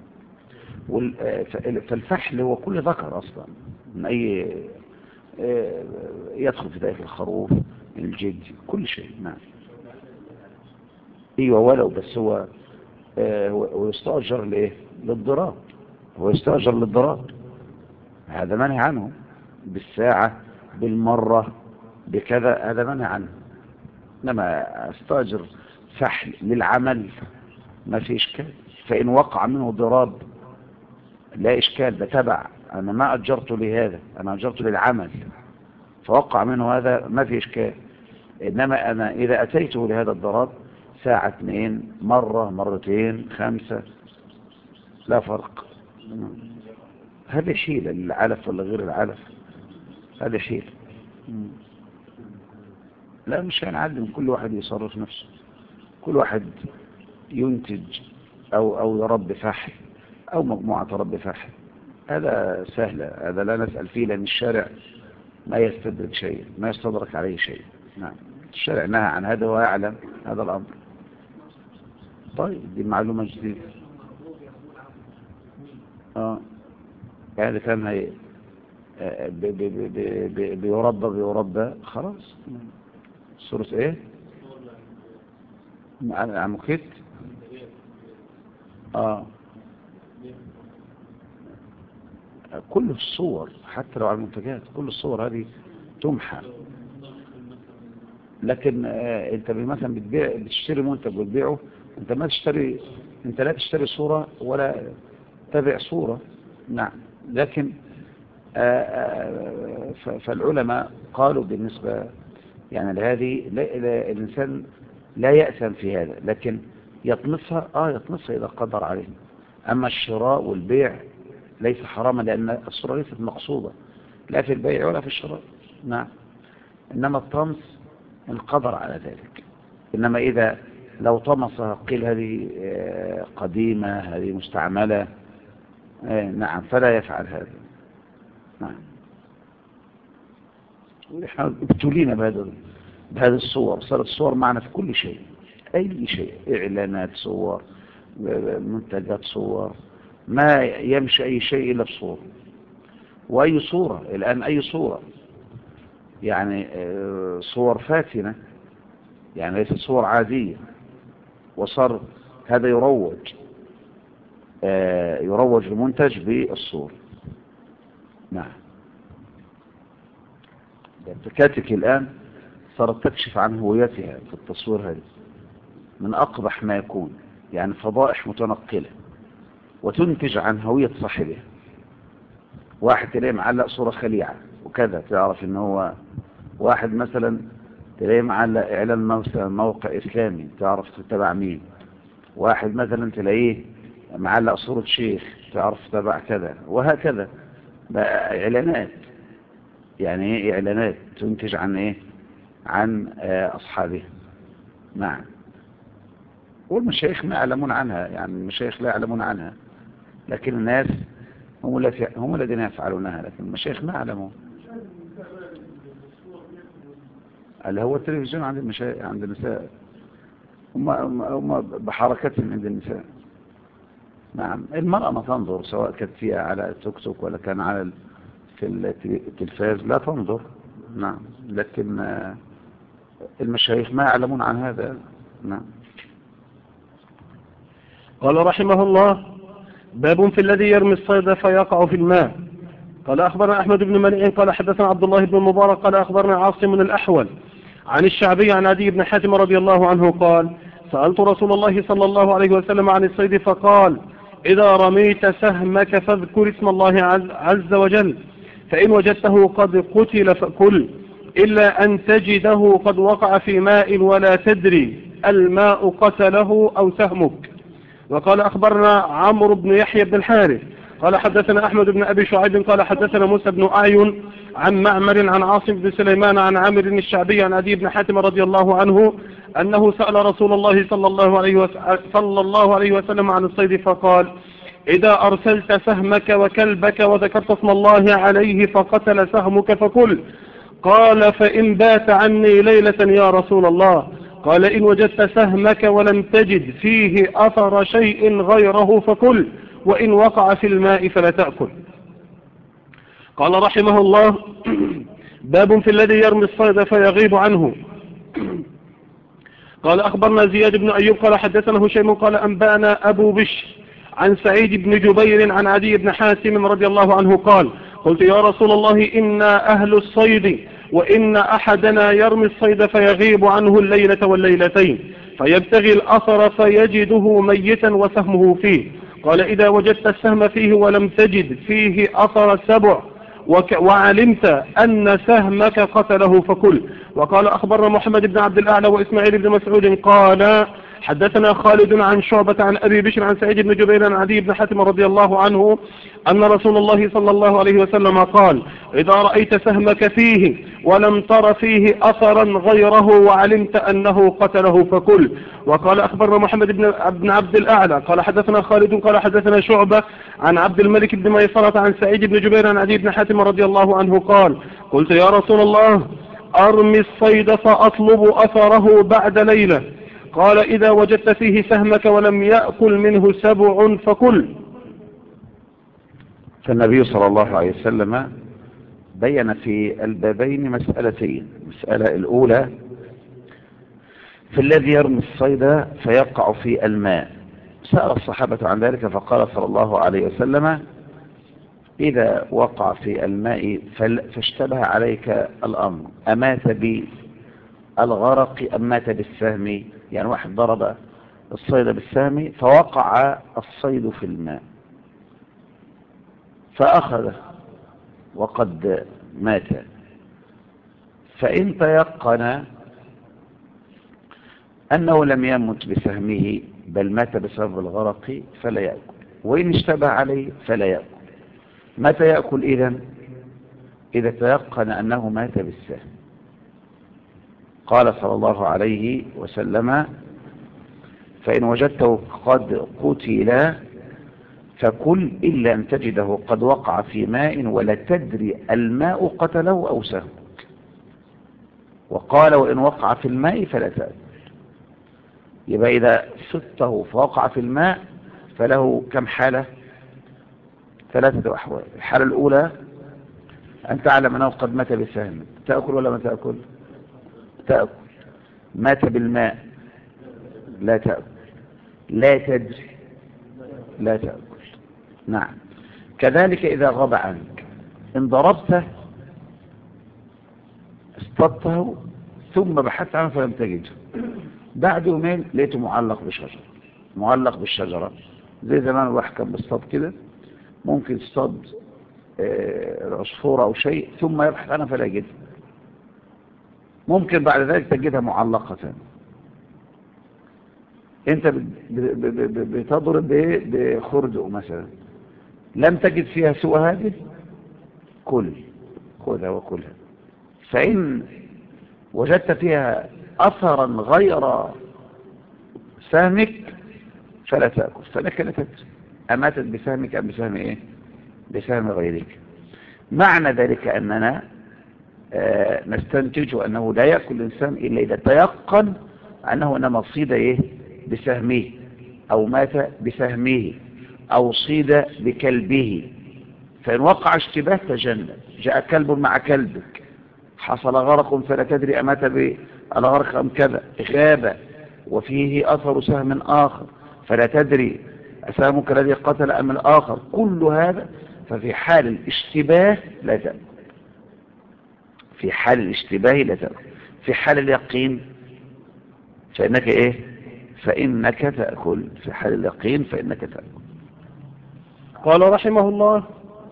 Speaker 1: فالفحل هو كل ذكر اصلا، من اي يدخل في ذلك الخروف، الجد، كل شيء. نعم. ايوه، ولو بس هو ويستأجر لإيه؟ للضراب، هو يستأجر للضراب، هذا منهي عنه، بالساعة، بالمرة، بكذا، هذا منهي عنه. إنما استأجر فحل للعمل ما في إشكال، فإن وقع منه ضراب لا إشكال، ده تبع، أنا ما أجرته لهذا، أنا أجرته للعمل، فوقع منه هذا ما في إشكال. إنما أنا إذا أتيته لهذا الضراب ساعة، 2 مرة، مرتين، 5، لا فرق. هذا حيلة للعلف ولا غير العلف، هذا حيلة. لا، مش هنعلم، كل واحد يصرف نفسه، كل واحد ينتج أو يربي فحل أو مجموعة تربي فحل، هذا سهل، هذا لا نسأل فيه، لأن الشارع ما يستدرك شيء، ما يستدرك عليه شيء. نعم، الشارع نهى عن هذا ويعلم هذا الأمر. طيب، دي معلومة جديدة. يعني كان هي بيربى خلاص. صورة ايه؟ عن مكت. كل الصور حتى لو على المنتجات، كل الصور هذه تمحى. لكن انت مثلا بتشتري منتج وتبيعه، انت لا تشتري صورة ولا تبيع صورة. نعم. لكن فالعلماء قالوا بالنسبة يعني لهذه، الإنسان لا يأثم في هذا، لكن يطمسها إذا قدر عليه. أما الشراء والبيع ليس حراما، لأن الصورة ليست مقصودة لا في البيع ولا في الشراء. نعم. إنما الطمس إن قدر على ذلك، إنما إذا لو طمسها قيل هذه قديمة، هذه مستعملة، نعم، فلا يفعل هذا. نعم. احنا ابتلينا بهذه الصور. صارت الصور معنا في كل شيء، أي شيء، إعلانات صور، منتجات صور، ما يمشي أي شيء إلا بصورة. وأي صورة الآن، أي صورة يعني صور فاتنة، يعني ليست صور عادية. وصار هذا يروج المنتج بالصور. نعم. التكاتك الآن صارت تكشف عن هويتها في التصوير هذه من أقبح ما يكون، يعني فضائح متنقلة وتنتج عن هوية صاحبها. واحد تلاقيه معلق صورة خليعة وكذا تعرف ان هو واحد. مثلا تلاقيه معلق اعلان مثلا موقع اسلامي تعرف تتبع مين. واحد مثلا تلاقيه معلق صورة شيخ تعرف تتبع كذا، وهكذا بقى اعلانات. يعني ايه اعلانات؟ تنتج عن ايه؟ عن اصحابها. نعم. والمشايخ ما يعلمون عنها، يعني المشايخ لا يعلمون عنها، لكن الناس هم الذين يفعلونها، لكن المشايخ ما يعلمون. اللي هو التلفزيون عند المشايخ، عند النساء، هم بحركتهم عند النساء. نعم. المرأة ما تنظر، سواء كانت فيها على توك توك ولا كان على في التلفاز، لا تنظر. نعم. لكن المشايخ ما يعلمون عن هذا. نعم.
Speaker 2: قال رحمه الله: باب في الذي يرمي الصيد فيقع في الماء. قال أخبرنا أحمد بن منيع قال حدثنا عبد الله بن المبارك قال أخبرنا عاصم الأحول عن الشعبي عن عدي بن حاتم رضي الله عنه قال: سألت رسول الله صلى الله عليه وسلم عن الصيد فقال: إذا رميت سهمك فاذكر اسم الله عز وجل، فإن وجدته قد قتل فكل، إلا أن تجده قد وقع في ماء ولا تدري الماء قتله أو سهمك. وقال أخبرنا عمرو بن يحيى بن الحارث قال حدثنا أحمد بن أبي شعيب قال حدثنا موسى بن أعين عن معمر عن عاصم بن سليمان عن عامر الشعبي عن عدي بن حاتم رضي الله عنه أنه سأل رسول الله صلى الله عليه وسلم عن الصيد فقال: إذا أرسلت سهمك وكلبك وذكرت اسم الله عليه فقتل سهمك فكل. قال: فإن بات عني ليلة يا رسول الله؟ قال: إن وجدت سهمك ولم تجد فيه أثر شيء غيره فكل، وإن وقع في الماء فلا تأكل. قال رحمه الله: باب في الذي يرمي الصيد فيغيب عنه. قال أخبرنا زياد بن أيوب قال حدثنا هشيم قال أنبأنا أبو بشر عن سعيد بن جبير عن عدي بن حاتم رضي الله عنه قال: قلت يا رسول الله إنا أهل الصيد، وإن أحدنا يرمي الصيد فيغيب عنه الليلة والليلتين، فيبتغي الأثر فيجده ميتا وسهمه فيه. قال: إذا وجدت السهم فيه ولم تجد فيه أثر سبع وعلمت أن سهمك قتله فكل. وقال أخبرنا محمد بن عبد الأعلى وإسماعيل بن مسعود قال حدثنا خالد عن شعبة عن أبي بشر عن سعيد بن جبير عن عدي بن حاتم رضي الله عنه أن رسول الله صلى الله عليه وسلم قال: إذا رأيت سهمك فيه ولم تر فيه أثرا غيره وعلمت أنه قتله فكل. وقال أخبرنا محمد بن عبد الأعلى قال حدثنا خالد قال حدثنا شعبة عن عبد الملك بن ميسرة عن سعيد بن جبير عن عدي بن حاتم رضي الله عنه قال: قلت يا رسول الله أرمي الصيد فأطلب أثره بعد ليلة. قال: إذا وجدت فيه سهمك ولم يأكل منه سبع فكل.
Speaker 1: فالنبي صلى الله عليه وسلم بين في البابين مسألتين. المسألة الأولى في الذي يرمي الصيد فيقع في الماء. سأل الصحابة عن ذلك فقال صلى الله عليه وسلم: إذا وقع في الماء فاشتبه عليك الأمر، أمات بالغرق أم مات بالسهم؟ يعني واحد ضرب الصيد بالسهم فوقع الصيد في الماء فأخذه وقد مات، فإن تيقن أنه لم يمت بسهمه بل مات بسبب الغرق فلا يأكل، وإن اشتبه عليه فلا يأكل. متى يأكل إذن؟ إذا تيقن أنه مات بالسهم. قال صلى الله عليه وسلم: فإن وجدته قد قتل فكل إلا أن تجده قد وقع في ماء ولا تدري الماء قتله أو سهمك. وقال وإن وقع في الماء فلا تأكل. يبقى إذا صدته فوقع في الماء فله كم حالة؟ 3 أحوال. الحالة الأولى أن تعلم أنه قد مات بسهم، تأكل ولا ما تأكل؟ تأكل. مات بالماء، لا تأكل. لا تدري، لا تأكل. نعم. كذلك إذا غاب عنك، إن ضربته اصطدته ثم بحثت عنه فلم تجده، بعد يومين لقيته معلق بشجرة، معلق بالشجرة زي زمان الواحد كان بيصطاد كده، ممكن يصطاد العصفورة أو شيء ثم يبحث عنها فلا يجدها، ممكن بعد ذلك تجدها معلقة. انت بتضرب بخردق مثلا، لم تجد فيها سوى هذه، كل خذها وكلها. فإن وجدت فيها أثرا غير سهمك فلا تأكل، فلك لا تدري أماتت بسهمك أم بسهم إيه؟ بسهم غيرك. معنى ذلك أننا نستنتج أنه لا يأكل الإنسان إلا إذا تيقن أنه إنما صيد إيه؟ بسهمه، أو مات بسهمه، أو صيد بكلبه. فإن وقع اشتباه تجنب، جاء كلب مع كلبك، حصل غرق فلا تدري أمات بالغرق أم كذا، غاب وفيه أثر سهم آخر فلا تدري أسهمك الذي قتل أم الآخر، كل هذا ففي حال الاشتباه لا تأكل. في حال الاشتباه لا تأكل. في حال اليقين فإنك إيه؟ فإنك تأكل. في حال اليقين فإنك تأكل.
Speaker 2: قال رحمه الله: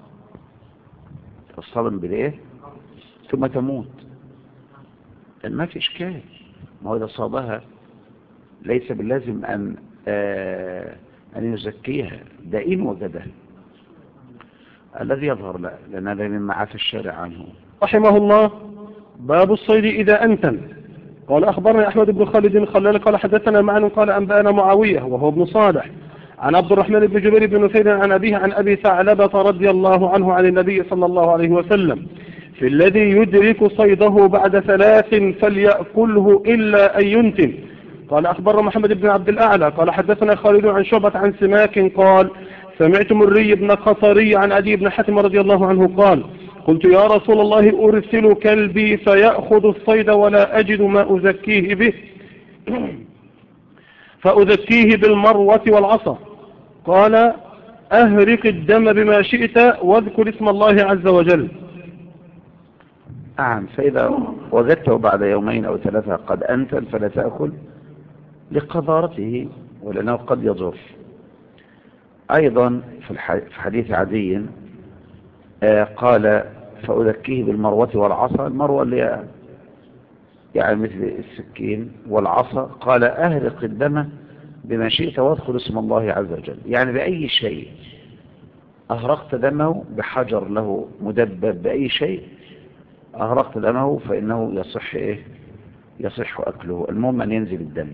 Speaker 1: تصطدم بالإيه ثم تموت، لأن ما في إشكال، ما هو إذا صابها ليس باللازم أن يزكيها، ده إن وجدها. الذي يظهر لا، لأن هذا مما عفى الشارع عنه.
Speaker 2: رحمه الله: باب الصيد إذا أنتن. قال أخبرنا أحمد بن خالد الخلال قال حدثنا معن قال أنبأنا معاوية وهو ابن صالح عن عبد الرحمن بن جبير بن نفير عن أبيه عن أبي ثعلبة رضي الله عنه عن النبي صلى الله عليه وسلم في الذي يدرك صيده بعد 3 فليأكله إلا أن ينتن. قال أخبرنا محمد بن عبد الأعلى قال حدثنا خالد عن شعبة عن سماك قال سمعت مري بن خطري عن عدي بن حاتم رضي الله عنه قال قلت يا رسول الله أرسل كلبي فيأخذ الصيد ولا أجد ما أزكيه به فأزكيه بالمروة والعصا. قال أهرق الدم بما شئت واذكر اسم الله عز وجل.
Speaker 1: نعم. فإذا وجدته بعد 2 أو 3 قد أنتن فلا تأكل لقذارته ولأنه قد يضر. أيضا في حديث عدي قال فأذكيه بالمروة والعصا. المروة اللي يعني مثل السكين، والعصا قال أهرق الدم بما شئت واذكر اسم الله عز وجل، يعني بأي شيء أهرقت دمه، بحجر له مدبب، بأي شيء أهرقت دمه فإنه يصح إيه؟ يصح أكله، المهم أن ينزل الدم.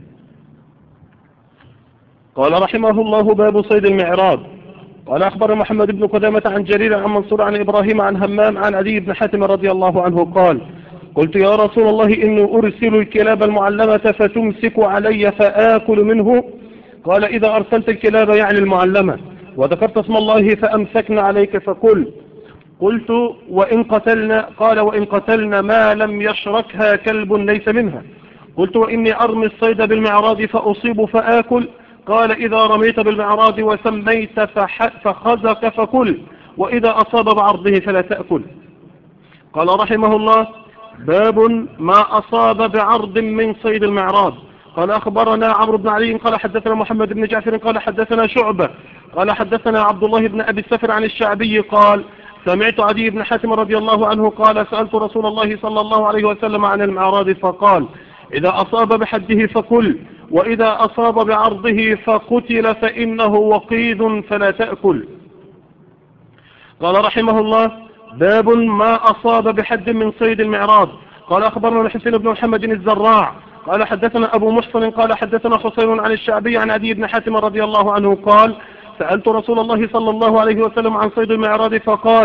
Speaker 2: قال رحمه الله باب صيد المعراض. قال أخبر محمد بن قدامة عن جرير عن منصور عن إبراهيم عن همام عن عدي بن حاتم رضي الله عنه قال قلت يا رسول الله إني أرسل الكلاب المعلمة فتمسك علي فآكل منه. قال إذا أرسلت الكلاب يعني المعلمة وذكرت اسم الله فأمسكن عليك فكل. قلت وإن قتلنا؟ قال وإن قتلنا ما لم يشركها كلب ليس منها. قلت وإني أرمي الصيد بالمعراض فأصيب فآكل. قال إذا رميت بالمعراض وسميت فخزك فكل، وإذا أصاب بعرضه فلا تأكل. قال رحمه الله باب ما أصاب بعرض من صيد المعراض. قال أخبرنا عمرو بن علي قال حدثنا محمد بن جعفر قال حدثنا شعبة قال حدثنا عبد الله بن أبي السفر عن الشعبي قال سمعت عدي بن حاتم رضي الله عنه قال سألت رسول الله صلى الله عليه وسلم عن المعراض فقال إذا أصاب بحده فكل، وإذا أصاب بعرضه فقتل فإنه وقيد فلا تأكل. قال رحمه الله باب ما أصاب بحد من صيد المعراض. قال أخبرنا الحسين بن محمد الزراع قال حدثنا أبو محصن قال حدثنا حسين عن الشعبي عن عدي بن حاتم رضي الله عنه قال سألت رسول الله صلى الله عليه وسلم عن صيد المعراض فقال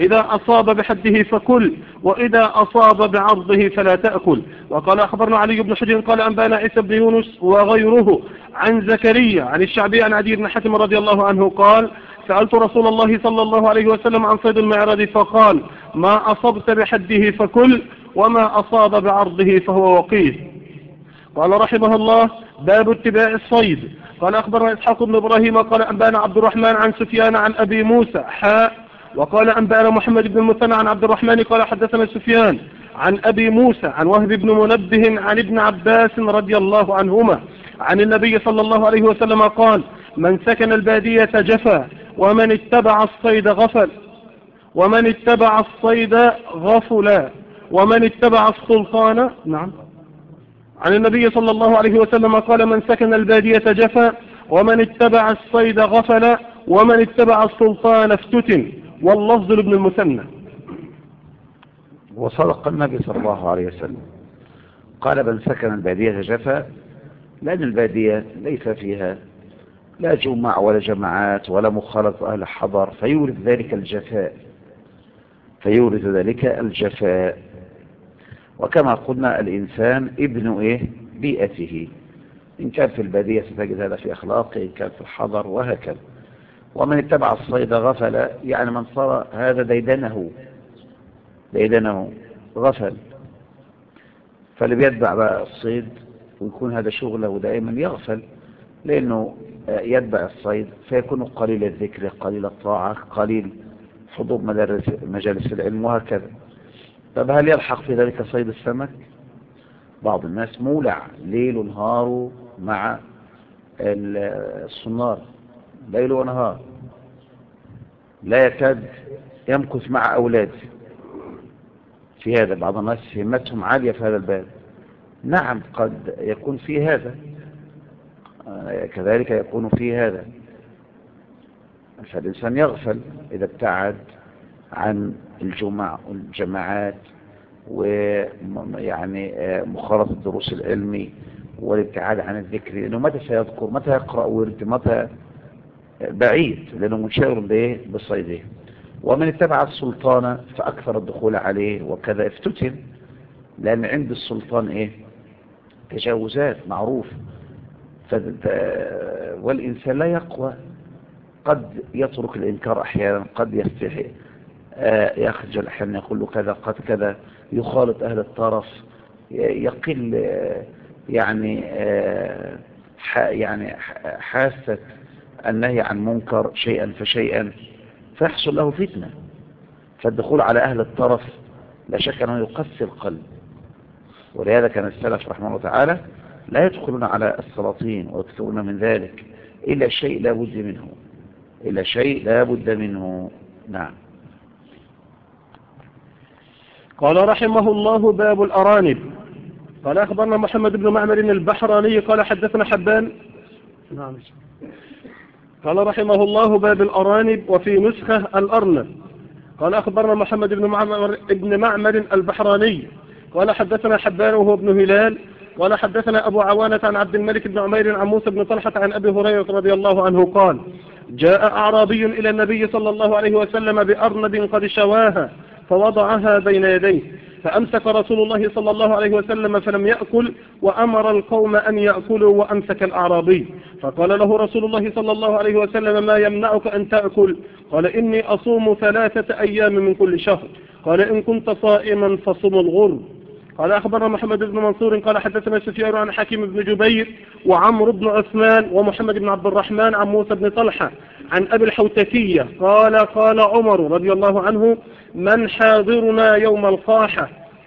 Speaker 2: إذا أصاب بحده فكل، وإذا أصاب بعرضه فلا تأكل. وقال أخبرنا علي بن حجر قال أنبانا عيسى بن يونس وغيره عن زكريا عن الشعبي عن عدي بن حاتم رضي الله عنه قال سألت رسول الله صلى الله عليه وسلم عن صيد المعراض فقال ما أصبت بحده فكل، وما أصاب بعرضه فهو وقيت. قال رحمه الله باب اتباع الصيد. قال أخبرنا إسحاق بن إبراهيم قال أنبانا عبد الرحمن عن سفيان عن أبي موسى وقال أنبانا محمد بن المثنى عن عبد الرحمن قال حدثنا سفيان عن أبي موسى عن وهب بن منبه عن ابن عباس رضي الله عنهما عن النبي صلى الله عليه وسلم قال من سكن البادية جفا، ومن اتبع الصيد غفل، ومن اتبع الصيد غفلا، ومن اتبع السلطان عن النبي صلى الله عليه وسلم قال من سكن البادية جفا، ومن اتبع الصيد غفل، ومن اتبع السلطان افتتن. واللفظ لابن المثنى.
Speaker 1: وصدق النبي صلى الله عليه وسلم قال من سكن البادية جفا، لأن البادية ليس فيها لا جمع ولا جماعات ولا مخالط أهل حضر، فيورث ذلك الجفاء. وكما قلنا الإنسان ابن بيئته، إن كان في البادية ستجد هذا في أخلاقه، إن كان في الحضر وهكذا. ومن اتبع الصيد غفل، يعني من صار هذا ديدنه غفل. فاللي بيتبع بقى الصيد ويكون هذا شغله دائما يغفل، لأنه يتبع الصيد فيكون قليل الذكر، قليل الطاعة، قليل حضور مجالس العلم وهكذا. طب هل يلحق في ذلك صيد السمك؟ بعض الناس مولع ليل ونهار مع الصنار، ليل ونهار، لا يكاد يمكث مع أولاده في هذا. بعض الناس همتهم عالية في هذا الباب. نعم قد يكون في هذا، كذلك يكون في هذا. فالإنسان يغفل إذا ابتعد عن الجماعات ويعني مخالطة الدروس العلمي والابتعاد عن الذكر، لأنه متى سيذكر، متى يقرأ ورد، متى بعيد، لأنه منشغل بصيده. ومن اتبع السلطان فأكثر الدخول عليه وكذا افتتن، لأن عند السلطان تجاوزات معروف. والإنسان لا يقوى، قد يترك الإنكار أحيانا، قد يستحي، يخجل أحيانا يقول له كذا قد كذا، يخالط أهل الطرف، يقل يعني حاسة النهي عن منكر شيئا فشيئا، فيحصل له فتنة. فالدخول على أهل الطرف لا شك أنه يقسي القلب. ولهذا كان السلف رحمه الله تعالى لا يدخلون على السلاطين ويكثرون من ذلك إلا شيء لا بد منه. نعم.
Speaker 2: قال رحمه الله باب الأرانب. قال أخبرنا محمد بن معمر البحراني قال حدثنا حبان. قال رحمه الله باب الأرانب، وفي نسخة الأرنب. قال أخبرنا محمد بن معمر البحراني قال حدثنا حبان وهو ابن هلال قال حدثنا أبو عوانة عن عبد الملك بن عمير عن موسى بن طلحة عن أبي هريرة رضي الله عنه قال جاء أعرابي إلى النبي صلى الله عليه وسلم بأرنب قد شواها فوضعها بين يديه، فأمسك رسول الله صلى الله عليه وسلم فلم يأكل، وأمر القوم أن يأكلوا، وأمسك الأعرابي. فقال له رسول الله صلى الله عليه وسلم ما يمنعك أن تأكل؟ قال إني أصوم 3 أيام من كل شهر. قال إن كنت صائما فصم الغرب. قال أخبرنا محمد بن منصور قال حدثنا سفيان عن حكيم بن جبير وعمرو بن عثمان ومحمد بن عبد الرحمن عن موسى بن طلحة عن أبي الحوتكية قال عمر رضي الله عنه من حاضرنا يوم القاحة؟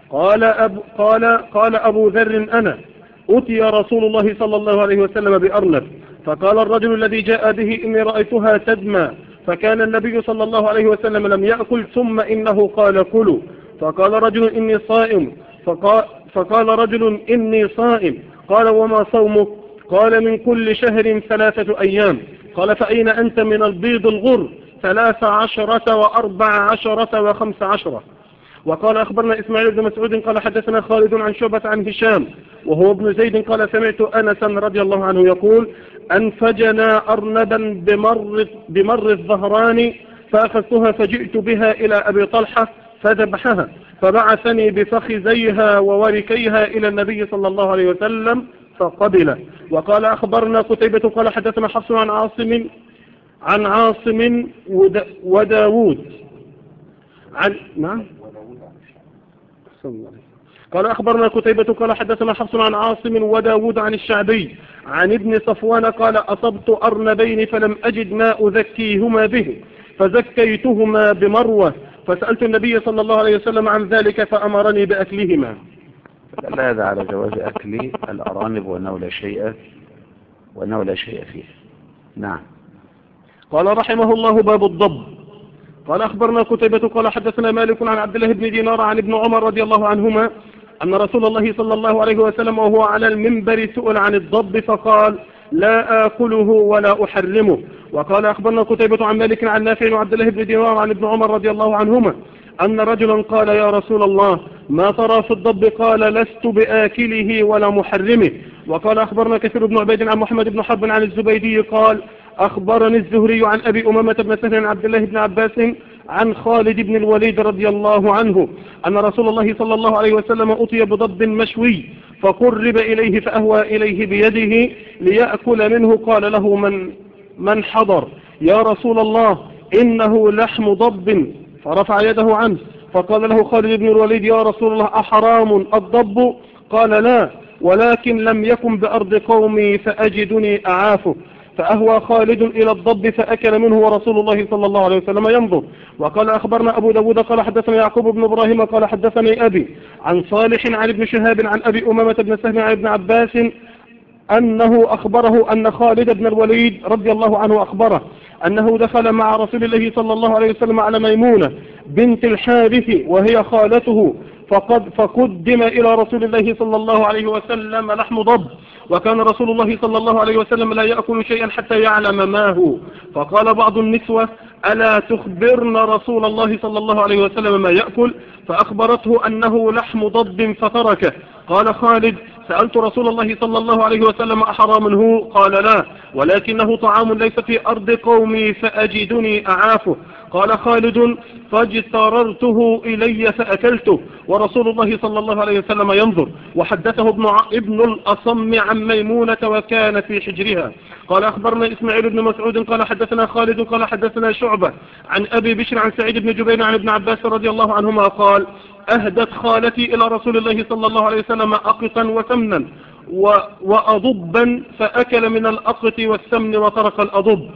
Speaker 2: قال أبو ذر أنا. أتي رسول الله صلى الله عليه وسلم بأرنب، فقال الرجل الذي جاء به إني رأيتها تدمى، فكان النبي صلى الله عليه وسلم لم يأكل، ثم إنه قال كلوا. فقال رجل إني صائم، فقال رجل إني صائم. قال وما صومك؟ قال من كل شهر 3 أيام. قال فأين أنت من البيض الغر؟ 13 و14 و15. وقال أخبرنا إسماعيل بن مسعود قال حدثنا خالد عن شعبة عن هشام وهو ابن زيد قال سمعت أنسا رضي الله عنه يقول أنفجنا أرنبا بمر الظهران فأخذتها فجئت بها إلى أبي طلحة فذبحها، فبعثني بفخذيها ووركيها إلى النبي صلى الله عليه وسلم فقبل. وقال أخبرنا قتيبة قال حدثنا حفص عن عاصم وداود نعم قال أخبرنا قتيبة قال حدثنا حفص عن عاصم وداود عن الشعبي عن ابن صفوان قال أصبت أرنبين فلم أجد ما أزكيهما به فزكيتهما بمروة فسألت النبي صلى الله عليه وسلم عن ذلك فأمرني بأكلهما.
Speaker 1: فدل هذا على جواز أكل الأرانب وأنه لا شيء فيه. نعم.
Speaker 2: قال رحمه الله باب الضب. قال أخبرنا قتيبة قال حدثنا مالك عن عبد الله بن دينار عن ابن عمر رضي الله عنهما أن رسول الله صلى الله عليه وسلم وهو على المنبر سئل عن الضب فقال لا آكله ولا أحرمه. وقال أخبرنا قتيبة عن مالك عن نافع وعبد الله بن دينار عن ابن عمر رضي الله عنهما أن رجلا قال يا رسول الله ما ترى في الضب؟ قال لست بآكله ولا محرمه. وقال أخبرنا كثير بن عبيد عن محمد بن حرب عن الزبيدي قال أخبرني الزهري عن أبي أمامة بن سهل عن عبد الله بن عباس عن خالد بن الوليد رضي الله عنه أن رسول الله صلى الله عليه وسلم أتي بضب مشوي فقرب إليه فأهوى إليه بيده ليأكل منه قال له من حضر يا رسول الله إنه لحم ضب فرفع يده عنه فقال له خالد بن الوليد يا رسول الله أحرام الضب؟ قال لا ولكن لم يكن بأرض قومي فأجدني أعافه. فأهوى خالد إلى الضب فأكل منه ورسول الله صلى الله عليه وسلم ينظر. وقال أخبرنا أبو داود قال حدثنا يعقوب بن إبراهيم قال حدثني أبي عن صالح عن ابن شهاب عن أبي أمامة بن سهل عن ابن عباس أنه أخبره أن خالد بن الوليد رضي الله عنه أخبره أنه دخل مع رسول الله صلى الله عليه وسلم على ميمونة بنت الحارث وهي خالته فقدم إلى رسول الله صلى الله عليه وسلم لحم ضب وكان رسول الله صلى الله عليه وسلم لا يأكل شيئا حتى يعلم ما هو. فقال بعض النسوة ألا تخبرن رسول الله صلى الله عليه وسلم ما يأكل؟ فأخبرته أنه لحم ضب فتركه. قال خالد سألت رسول الله صلى الله عليه وسلم أحرام هو؟ قال لا ولكنه طعام ليس في أرض قومي فأجدني أعافه. قال خالد فاجتررته إلي فأكلته ورسول الله صلى الله عليه وسلم ينظر. وحدثه ابن الأصم عن ميمونة وكان في حجرها. قال أخبرنا إسماعيل بن مسعود قال حدثنا خالد قال حدثنا شعبة عن أبي بشر عن سعيد بن جبير عن ابن عباس رضي الله عنهما قال أهدت خالتي إلى رسول الله صلى الله عليه وسلم أقطا وسمنا وأضبا فأكل من الأقط والسمن وترك الأضب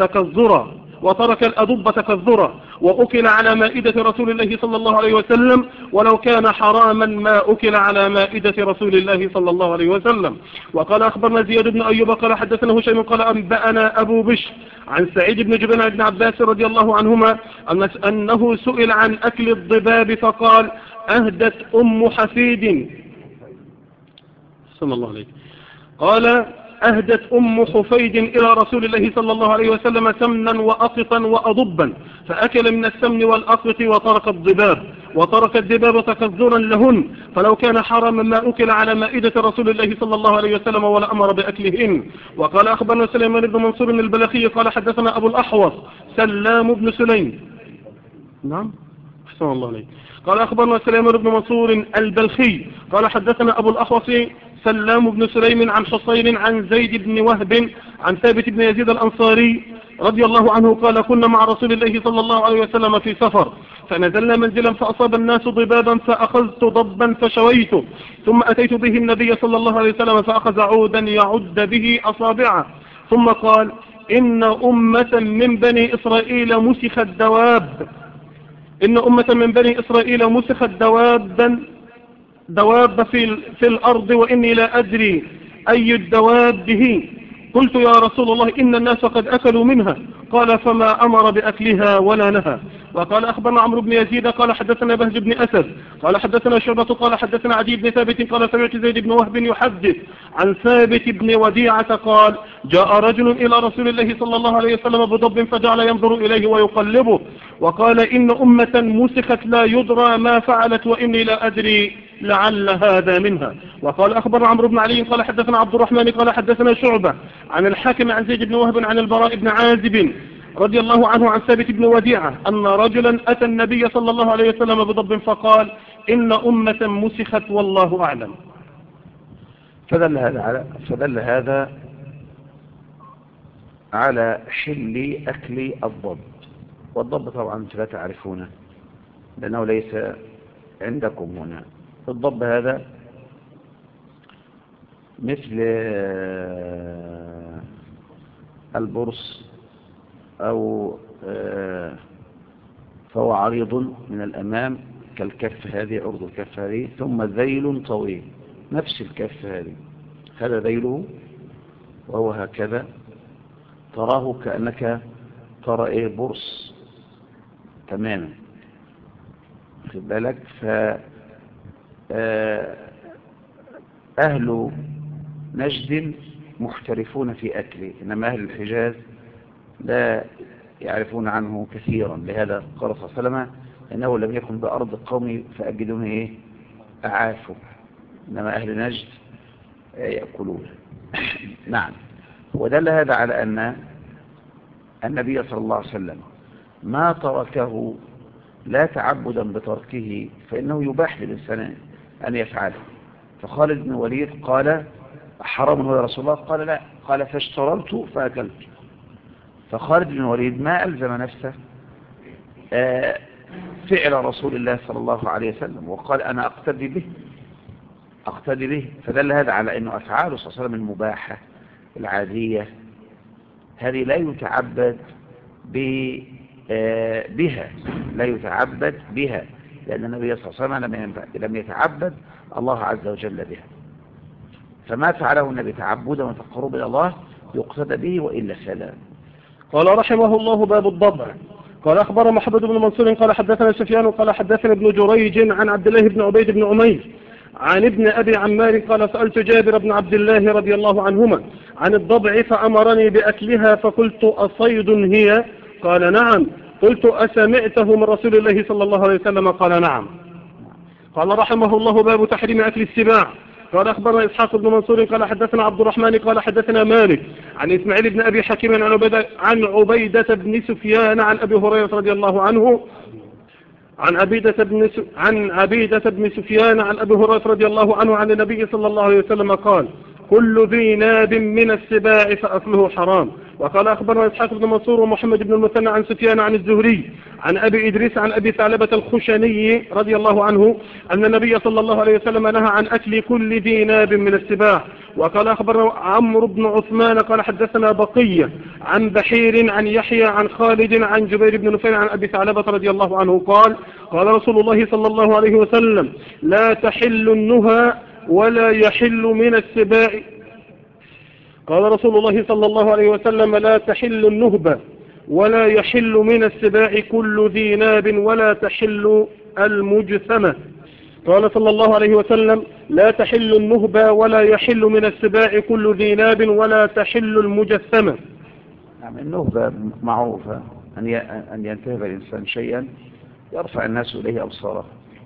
Speaker 2: تكذرا وأكل على مائدة رسول الله صلى الله عليه وسلم ولو كان حراما ما أكل على مائدة رسول الله صلى الله عليه وسلم. وقال أخبرنا زياد بن أيوب قال حدثنا هشيم قال أنبأنا أبو بشر عن سعيد بن جبير عن ابن عباس رضي الله عنهما أنه سئل عن أكل الضباب فقال أهدت أم حفيد صلى الله عليه قال أهدت أم حفيد إلى رسول الله صلى الله عليه وسلم سمنا وأقطا وأضبا فأكل من السمن والأقط وترك الدباب تكذرا لهن فلو كان حراما ما أكل على مائدة رسول الله صلى الله عليه وسلم ولا أمر بأكلهن. وقال أخبرنا سليمان بن منصور البلخي قال حدثنا أبو الأحوص سلام بن سليم نعم أحسن الله عليه قال أخبرنا سليمان بن منصور البلخي قال حدثنا أبو الأحوص سلام بن سليم عن حصين عن زيد بن وهب عن ثابت بن يزيد الأنصاري رضي الله عنه قال كنا مع رسول الله صلى الله عليه وسلم في سفر فنزلنا منزلا فأصاب الناس ضبابا فأخذت ضبا فشويته ثم أتيت به النبي صلى الله عليه وسلم فأخذ عودا يعد به أصابعه ثم قال إن أمة من بني إسرائيل مسخت دواب في الأرض وإني لا أدري أي الدواب به. قلت يا رسول الله إن الناس قد أكلوا منها قال فما أمر بأكلها ولا نهى. وقال أخبرنا عمرو بن يزيد قال حدثنا بهج بن أسد قال حدثنا شعبة قال حدثنا عدي بن ثابت قال سمعت زيد بن وهب يحدث عن ثابت بن وديعة قال جاء رجل إلى رسول الله صلى الله عليه وسلم بضب فجعل ينظر إليه ويقلبه وقال إن أمة مسخت لا يدرى ما فعلت وإني لا أدري لعل هذا منها. وقال أخبرنا عمرو بن علي قال حدثنا عبد الرحمن قال حدثنا شعبة عن الحاكم عن زيد بن وهب عن البراء بن عازب رضي الله عنه عن ثابت بن وديعة أن رجلا أتى النبي صلى الله عليه وسلم بضب فقال إن أمة مسخت والله أعلم.
Speaker 1: فدل هذا على حل أكل الضب. والضب طبعا لا تعرفونه لأنه ليس عندكم هنا. الضب هذا مثل البرص أو فهو عريض من الأمام كالكف هذه، عرض الكف هذه، ثم ذيل طويل نفس الكف هذه، هذا ذيله وهو هكذا، تراه كأنك ترى برص تماما، خد بالك. أهل نجد محترفون في أكله، إنما أهل الحجاز لا يعرفون عنه كثيرا. لهذا قال صلى الله عليه وسلم إنه لم يكن بأرض القوم فأجدونه أعافوا، إنما أهل نجد يأكلون. نعم. ودل هذا على أن النبي صلى الله عليه وسلم ما تركه لا تعبدا بتركه، فإنه يباح للإنسان أن يفعله. فخالد بن الوليد قال حرام هو يا رسول الله؟ قال لا، قال فاشتررت فأكلت. فخالد بن الوليد ما ألزم نفسه فعل رسول الله صلى الله عليه وسلم، وقال أنا أقتدي به. فدل هذا على أنه أفعاله صلى الله عليه وسلم المباحة العادية هذه لا يتعبد بها، لا يتعبد بها، لأن النبي صلى الله عليه وسلم لم يتعبد الله عز وجل بها. فما فعله النبي تعبدا وتقربا إلى الله يقتدى به، وإلا فلا.
Speaker 2: قال رحمه الله باب الضبع. قال أخبر محمد بن منصور قال حدثنا سفيان قال حدثنا ابن جريج عن عبد الله بن عبيد بن عمير عن ابن أبي عمار قال سألت جابر بن عبد الله رضي الله عنهما عن الضبع فأمرني بأكلها فقلت أصيد هي؟ قال نعم. قلت أسمعته من رسول الله صلى الله عليه وسلم؟ قال نعم. قال رحمه الله باب تحريم أكل السباع. قال أخبرنا إسحاق بن منصور قال حدثنا عبد الرحمن قال حدثنا مالك عن إسماعيل بن أبي حكيم عن عبيدة بن سفيان عن أبي هريرة رضي الله عنه عن عبيدة بن سفيان عن أبي هريرة رضي الله عنه عن النبي صلى الله عليه وسلم قال كل ذي ناب من السباع فأكله حرام. وقال أخبرنا إسحاق بن منصور ومحمد بن المثنى عن سفيان عن الزهري عن أبي إدريس عن أبي ثعلبة الخشني رضي الله عنه أن النبي صلى الله عليه وسلم نهى عن أكل كل ذي ناب من السباع. وقال أخبرنا عمرو بن عثمان قال حدثنا بقية عن بحير عن يحيى عن خالد عن جبير بن نفيل عن أبي ثعلبة رضي الله عنه قال قال رسول الله صلى الله عليه وسلم لا تحل النهى ولا يحل من السباع. قال رسول الله صلى الله عليه وسلم لا تحل النهبة ولا يحل من السباع كل ذي ناب ولا تحل المجثمة. قال صلى الله عليه وسلم لا تحل النهبة ولا يحل من السباع كل ذي ناب ولا تحل المجثمة.
Speaker 1: يعني النهبة معروفة أن ينتهب الإنسان شيئا يرفع الناس إليه أبصاره،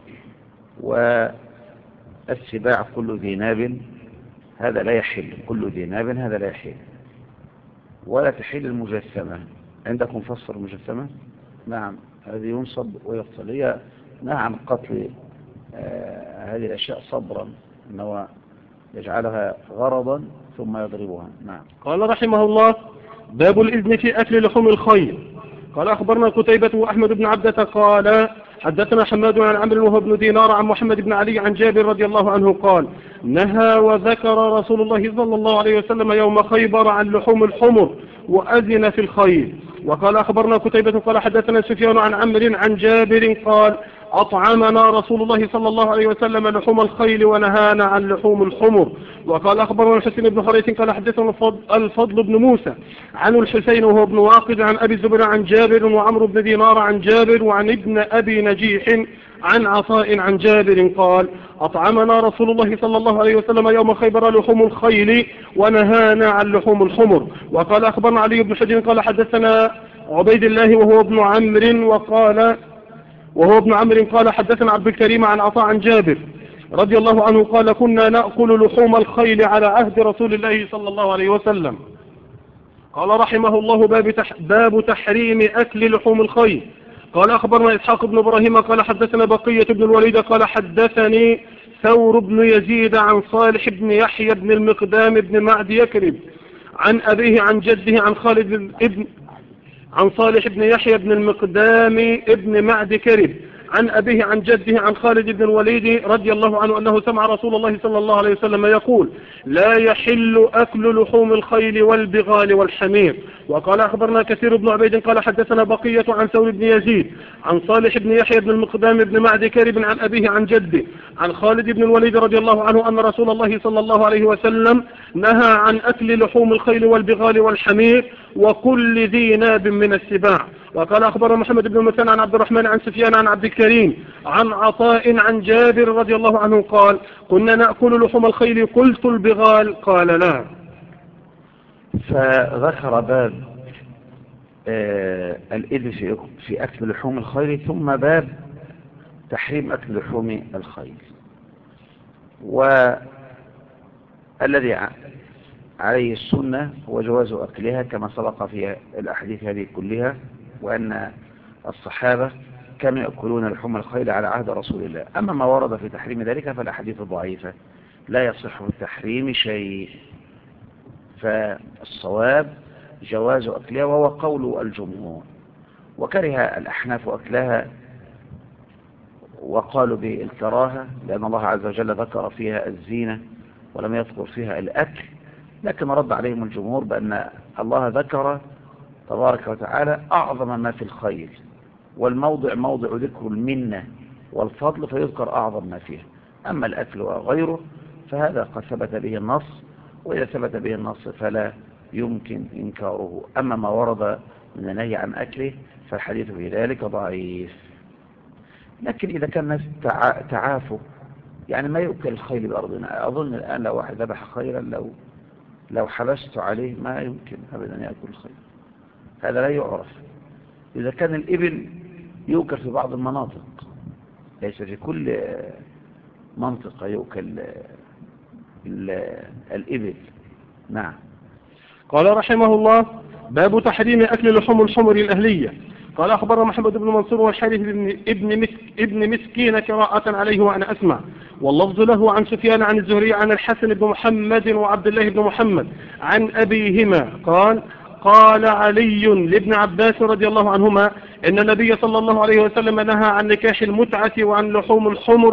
Speaker 1: والسباع كل ذي ناب هذا لا يحل، كل ذي ناب هذا لا يحل، ولا تحل المجثمة. عندكم فسر المجثمة؟ نعم، هذه ينصب ويفصل، هي نهى عن قتل هذه الأشياء صبرا، أنه يجعلها غرضا ثم يضربها. نعم.
Speaker 2: قال رحمه الله باب الإذن في أكل لحوم الخيل. قال أخبرنا قتيبة وأحمد بن عبدة قال حدثنا حماد عن عمرو وهو بن دينار عن محمد بن علي عن جابر رضي الله عنه قال نهى وذكر رسول الله صلى الله عليه وسلم يوم خيبر عن لحوم الحمر وأذن في الخيل. وقال أخبرنا قتيبة قال حدثنا سفيان عن عمرو عن جابر قال أطعمنا رسول الله صلى الله عليه وسلم لحوم الخيل ونهانا عن لحوم الحمر. وقال أخبرنا الحسين بن حريث قال حدثنا الفضل بن موسى عن الحسين وهو ابن واقد عن أبي الزبير عن جابر وعمرو بن دينار عن جابر وعن ابن أبي نجيح عن عطاء عن جابر قال أطعمنا رسول الله صلى الله عليه وسلم يوم خيبر لحوم الخيل ونهانا عن لحوم الحمر. وقال أخبرنا علي بن حجر قال حدثنا عبيد الله وهو ابن عمرو قال حدثنا عبد الكريم عن عطاء عن جابر رضي الله عنه قال كنا نأكل لحوم الخيل على عهد رسول الله صلى الله عليه وسلم. قال رحمه الله باب تحريم أكل لحوم الخيل. قال أخبرنا إسحاق بن إبراهيم قال حدثنا بقية بن الوليد قال حدثني ثور بن يزيد عن صالح بن يحيى بن المقدام بن معد يكرب عن أبيه عن جده عن صالح بن يحيى بن المقدام ابن معد كرب عن أبيه عن جده عن خالد بن الوليد رضي الله عنه أنه سمع رسول الله صلى الله عليه وسلم يقول: لا يحل أكل لحوم الخيل والبغال والحمير. وقال أخبرنا كثير بن عبيد قال حدثنا بقية عن ثور بن يزيد عن صالح بن يحيى بن المقدام بن معد كرب عن أبيه عن جده عن خالد بن الوليد رضي الله عنه أن رسول الله صلى الله عليه وسلم نهى عن أكل لحوم الخيل والبغال والحمير وكل ذي ناب من السباع. وقال أخبر محمد بن مثنى عن عبد الرحمن عن سفيان عن عبد الكريم عن عطاء عن جابر رضي الله عنه قال: كنا نأكل لحوم الخيل قلت البغال قال لا.
Speaker 1: فذكر باب الإذن في أكل لحوم الخيل، ثم باب تحريم أكل لحوم الخيل. والذي عليه السنة هو جواز أكلها كما سبق في الأحاديث هذه كلها، وأن الصحابة كانوا يأكلون لحوم الخيل على عهد رسول الله. أما ما ورد في تحريم ذلك فالأحاديث ضعيفة لا يصح التحريم شيء، فالصواب جواز أكلها وهو قول الجمهور. وكره الأحناف أكلها وقالوا بالكراهة لأن الله عز وجل ذكر فيها الزينة ولم يذكر فيها الأكل، لكن رد عليهم الجمهور بأن الله ذكر تبارك وتعالى أعظم ما في الخيل، والموضع موضع ذكر المنة والفضل فيذكر أعظم ما فيه. أما الأكل وغيره فهذا قد ثبت به النص، وإذا ثبت به النص فلا يمكن إنكاره. أما ما ورد من النهي عن أكله فالحديث في ذلك ضعيف. لكن إذا كان الناس تعافوا يعني ما يؤكل الخيل بأرضنا، أظن الآن لو واحد ذبح خيرا لو حبست عليه ما يمكن أبدا يأكل الخيل، هذا لا يعرف. إذا كان الإبل يؤكل في بعض المناطق، ليس في كل منطقة يؤكل الإبل. نعم.
Speaker 2: قال رحمه الله: باب تحريم أكل لحوم الحمر الأهلية. قال أخبر محمد بن منصور والحارث ابن مسكين قراءة عليه وأنا أسمع، واللفظ له عن سفيان عن الزهري عن الحسن بن محمد وعبد الله بن محمد عن أبيهما قال: قال علي لابن عباس رضي الله عنهما إن النبي صلى الله عليه وسلم نهى عن نكاح المتعة وعن لحوم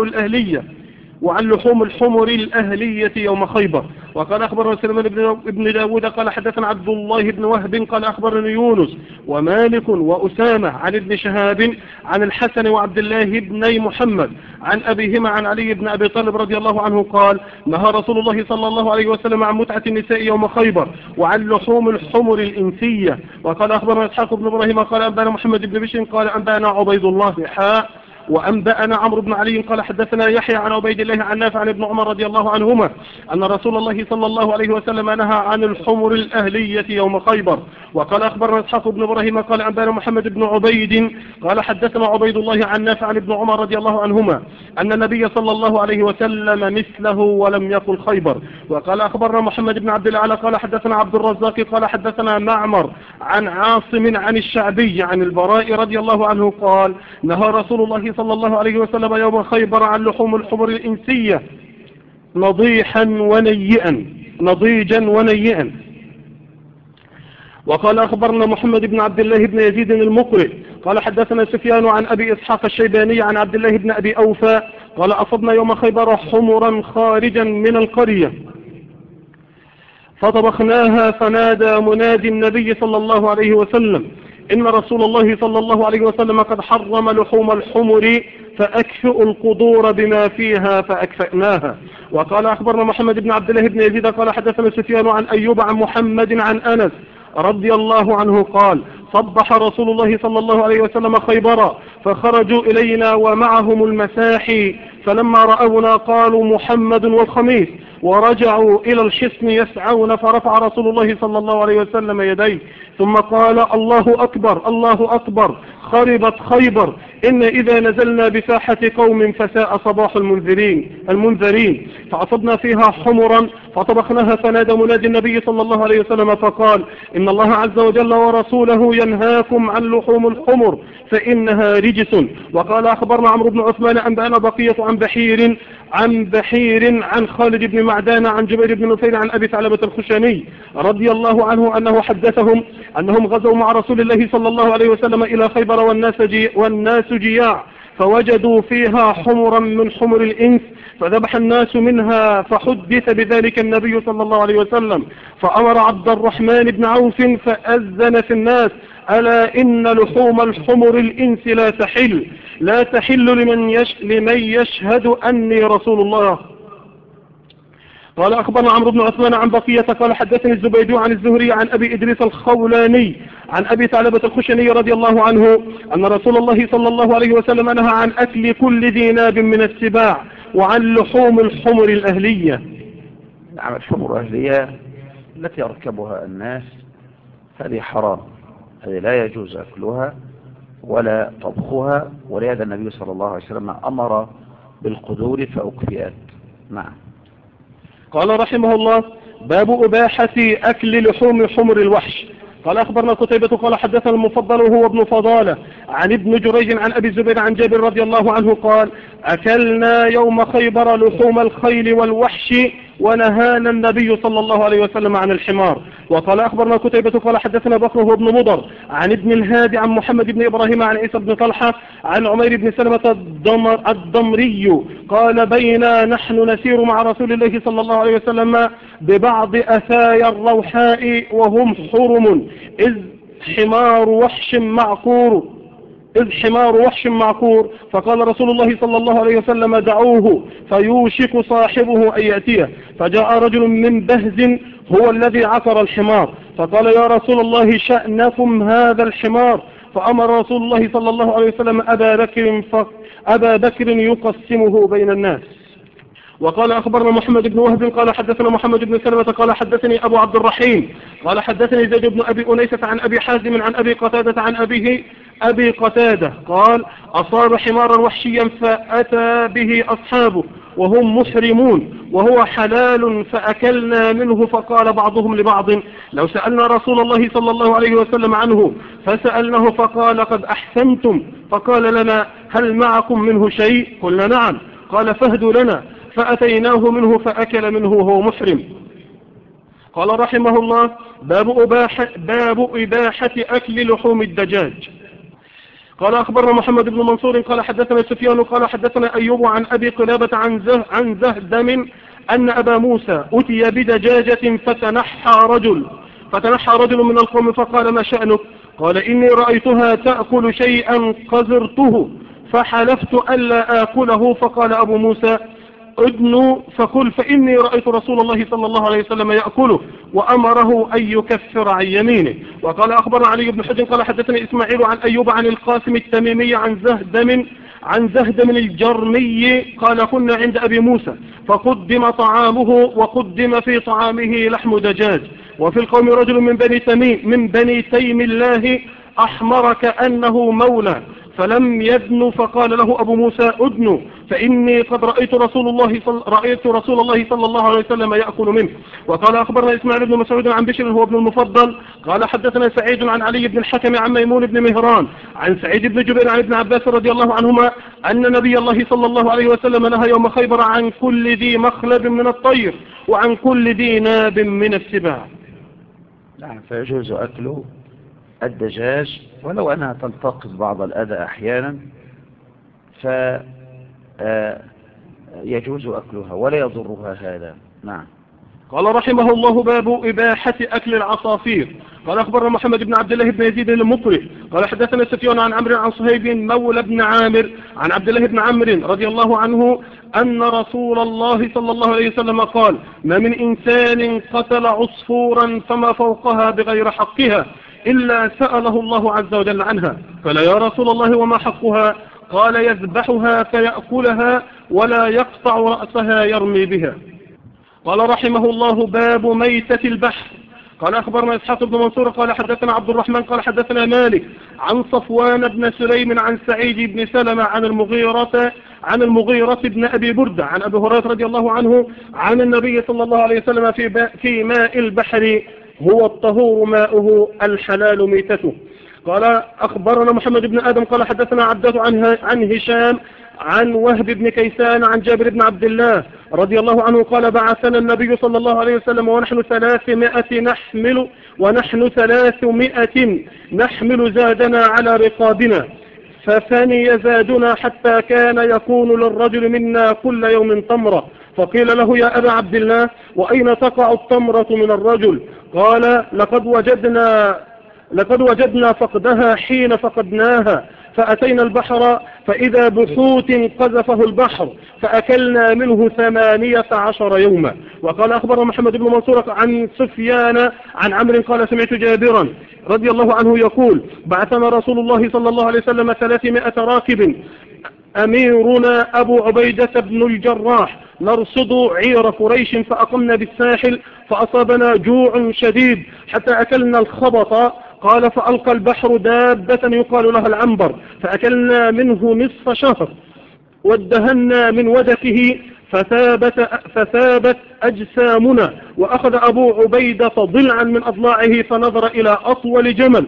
Speaker 2: الحمر الأهلية يوم خيبر. وقال أخبرنا سليمان بن داود قال حدثنا عبد الله بن وهب قال أخبرني يونس ومالك وأسامة عن ابن شهاب عن الحسن وعبد الله بن محمد عن أبيهما عن علي بن أبي طالب رضي الله عنه قال: نهى رسول الله صلى الله عليه وسلم عن متعة النساء يوم خيبر وعن لحوم الحمر الإنسية. وقال أخبرنا إسحاق بن إبراهيم قال أنبأنا محمد بن بشر قال أنبأنا عبيد الله وأنبأنا عمرو بن علي قال حدثنا يحيى عن عبيد الله عن نافع عن ابن عمر رضي الله عنهما أن رسول الله صلى الله عليه وسلم نهى عن الحمر الأهلية يوم خيبر. وقال أخبرنا إسحاق بن إبراهيم قال أنبأنا محمد بن عبيد قال حدثنا عبيد الله عن نافع عن ابن عمر رضي الله عنهما أن النبي صلى الله عليه وسلم مثله ولم يقل خيبر. وقال أخبرنا محمد بن عبد الأعلى قال حدثنا عبد الرزاق قال حدثنا معمر عن عاصم عن الشعبي عن البراء رضي الله عنه قال: نهى رسول الله صلى الله عليه وسلم يوم خيبر عن لحوم الحمر الإنسية نضيجا ونيئا. وقال أخبرنا محمد بن عبد الله بن يزيد المقرئ قال حدثنا سفيان عن أبي إسحاق الشيباني عن عبد الله بن أبي أوفى قال: أصبنا يوم خيبر حمرا خارجا من القرية فطبخناها فنادى منادي النبي صلى الله عليه وسلم: إن رسول الله صلى الله عليه وسلم قد حرم لحوم الحمر فأكفئوا القدور بما فيها فأكفأناها. وقال أخبرنا محمد بن عبد الله بن يزيد قال حدثنا سفيان عن أيوب عن محمد عن أنس رضي الله عنه قال: صبح رسول الله صلى الله عليه وسلم خيبرا فخرجوا إلينا ومعهم المساحي فلما رأونا قالوا محمد والخميس ورجعوا إلى الحصن يسعون فرفع رسول الله صلى الله عليه وسلم يديه ثم قال: الله أكبر الله أكبر خربت خيبر إن إذا نزلنا بساحة قوم فساء صباح المنذرين فأصبنا فيها حمرا فطبخناها فنادى منادي النبي صلى الله عليه وسلم فقال إن الله عز وجل ورسوله ينهاكم عن لحوم الحمر فإنها رجس. وقال أخبرنا عمرو بن عثمان أنبأنا بقية عن بحير عن خالد بن معدان عن جبير بن نفير عن أبي ثعلبة الخشني رضي الله عنه أنه حدثهم أنهم غزوا مع رسول الله صلى الله عليه وسلم إلى خيبر والناس جياع فوجدوا فيها حمرا من حمر الإنس فذبح الناس منها فحدث بذلك النبي صلى الله عليه وسلم فأمر عبد الرحمن بن عوف فأذن في الناس ألا إن لحوم الحمر الإنس لا تحل لمن يشهد أني رسول الله. قال أخبرنا عمرو بن عثمان عن بقية قال حدثني الزبيدي عن الزهري عن أبي إدريس الخولاني عن أبي ثعلبة الخشني رضي الله عنه أن رسول الله صلى الله عليه وسلم نهى عن أكل كل ذي ناب من السباع وعن لحوم الحمر الأهلية.
Speaker 1: نعم، الحمر الأهلية التي يركبها الناس هذه حرام، هذه لا يجوز أكلها ولا طبخها، ولهذا النبي صلى الله عليه وسلم أمر بالقدور فأكفئت. نعم.
Speaker 2: قال رحمه الله باب أباحة أكل لحوم حمر الوحش. قال أخبرنا قتيبة قال حدثنا المفضل وهو ابن فضالة عن ابن جريج عن أبي الزبير عن جابر رضي الله عنه قال أكلنا يوم خيبر لحوم الخيل والوحش ونهانا النبي صلى الله عليه وسلم عن الحمار. وقال أخبرنا قتيبة قال حدثنا بكر هو ابن مضر عن ابن الهادي عن محمد بن إبراهيم عن عيسى بن طلحة عن عمير بن سلمة الضمري قال بينا نحن نسير مع رسول الله صلى الله عليه وسلم ببعض أثايا الروحاء وهم حرم إذ حمار وحش معقور فقال رسول الله صلى الله عليه وسلم دعوه فيوشك صاحبه أن يأتيه فجاء رجل من بهز هو الذي عقر الحمار فقال يا رسول الله شأنكم هذا الحمار فأمر رسول الله صلى الله عليه وسلم أبا بكر يقسمه بين الناس. وقال أخبرنا محمد بن وهب قال حدثنا محمد بن سلمة قال حدثني أبو عبد الرحيم قال حدثني زيد بن أبي أنيسة عن أبي حازم عن أبي قتادة عن أبي قتادة قال أصاب حمارا وحشيا فأتى به أصحابه وهم محرمون وهو حلال فأكلنا منه فقال بعضهم لبعض لو سألنا رسول الله صلى الله عليه وسلم عنه فسألناه فقال قد أحسنتم فقال لنا هل معكم منه شيء قلنا نعم قال فاهدوا لنا فأتيناه منه فأكل منه وهو محرم. قال رحمه الله باب إباحة أكل لحوم الدجاج. قال أخبرنا محمد بن منصور قال حدثنا سفيان قال حدثنا أيوب عن أبي قلابة عن زهدم أن أبا موسى أتي بدجاجة فتنحى رجل من القوم فقال ما شأنك قال إني رأيتها تأكل شيئا قذرته فحلفت ألا آكله فقال أبو موسى ادنوا فكل فإني رأيت رسول الله صلى الله عليه وسلم يأكله وأمره أن يكفر عن يمينه. وقال أخبرنا علي بن حجر قال حدثني إسماعيل عن أيوب عن القاسم التميمي عن زهدم الجرمي قال كنا عند أبي موسى فقدم طعامه وقدم في طعامه لحم دجاج وفي القوم رجل من بني تيم الله أحمر كأنه مولى فلم يدن فقال له أبو موسى أدنوا فإني قد رأيت رسول الله صلى الله عليه وسلم يأكل منه. وقال أخبرنا إسماعيل بن مسعود عن بشر هو ابن المفضل قال حدثنا سعيد عن علي بن الحكم عن ميمون بن مهران عن سعيد بن جبير عن ابن عباس رضي الله عنهما أن نبي الله صلى الله عليه وسلم نهى يوم خيبر عن كل ذي مخلب من الطير وعن كل ذي ناب من السباع.
Speaker 1: نعم، فيجوز أكله الدجاج ولو أنها تلتقط بعض الأذى أحيانا فيجوز أكلها ولا يضرها هذا. نعم.
Speaker 2: قال رحمه الله باب إباحة أكل العصافير. قال أخبرنا محمد بن عبد الله بن يزيد المقرئ قال حدثنا سفيان عن عمرو عن صهيب مولى بن عامر عن عبد الله بن عمرو رضي الله عنه أن رسول الله صلى الله عليه وسلم قال ما من إنسان قتل عصفورا فما فوقها بغير حقها إلا سأله الله عز وجل عنها قال يا رسول الله وما حقها قال يذبحها فيأكلها ولا يقطع رأسها يرمي بها. قال رحمه الله باب ميتة البحر. قال أخبرنا إسحاق بن منصور قال حدثنا عبد الرحمن قال حدثنا مالك عن صفوان بن سليم عن سعيد بن سلمة عن المغيرة بن أبي بردة عن أبي هريرة رضي الله عنه عن النبي صلى الله عليه وسلم في ماء البحر هو الطهور ماؤه الحلال ميتته. قال أخبرنا محمد بن آدم قال حدثنا عبدة عن هشام عن وهب بن كيسان عن جابر بن عبد الله رضي الله عنه قال بعثنا النبي صلى الله عليه وسلم ونحن 300 نحمل زادنا على رقابنا ففني زادنا حتى كان يكون للرجل منا كل يوم تمرة. فقيل له يا أبا عبد الله وأين تقع التمرة من الرجل؟ قال لقد وجدنا فقدها حين فقدناها فأتينا البحر فإذا بحوت قذفه البحر فأكلنا منه 18 يوما. وقال أخبر محمد بن منصور عن سفيان عن عمرو قال سمعت جابرا رضي الله عنه يقول بعثنا رسول الله صلى الله عليه وسلم 300 راكب أميرنا أبو عبيدة بن الجراح نرصد عير قريش فأقمنا بالساحل فأصابنا جوع شديد حتى أكلنا الخبط. قال فألقى البحر دابة يقال لها العنبر فأكلنا منه نصف شهر وادهنا من ودكه فثابت أجسامنا. وأخذ أبو عبيدة ضلعا من أضلاعه فنظر إلى أطول جمل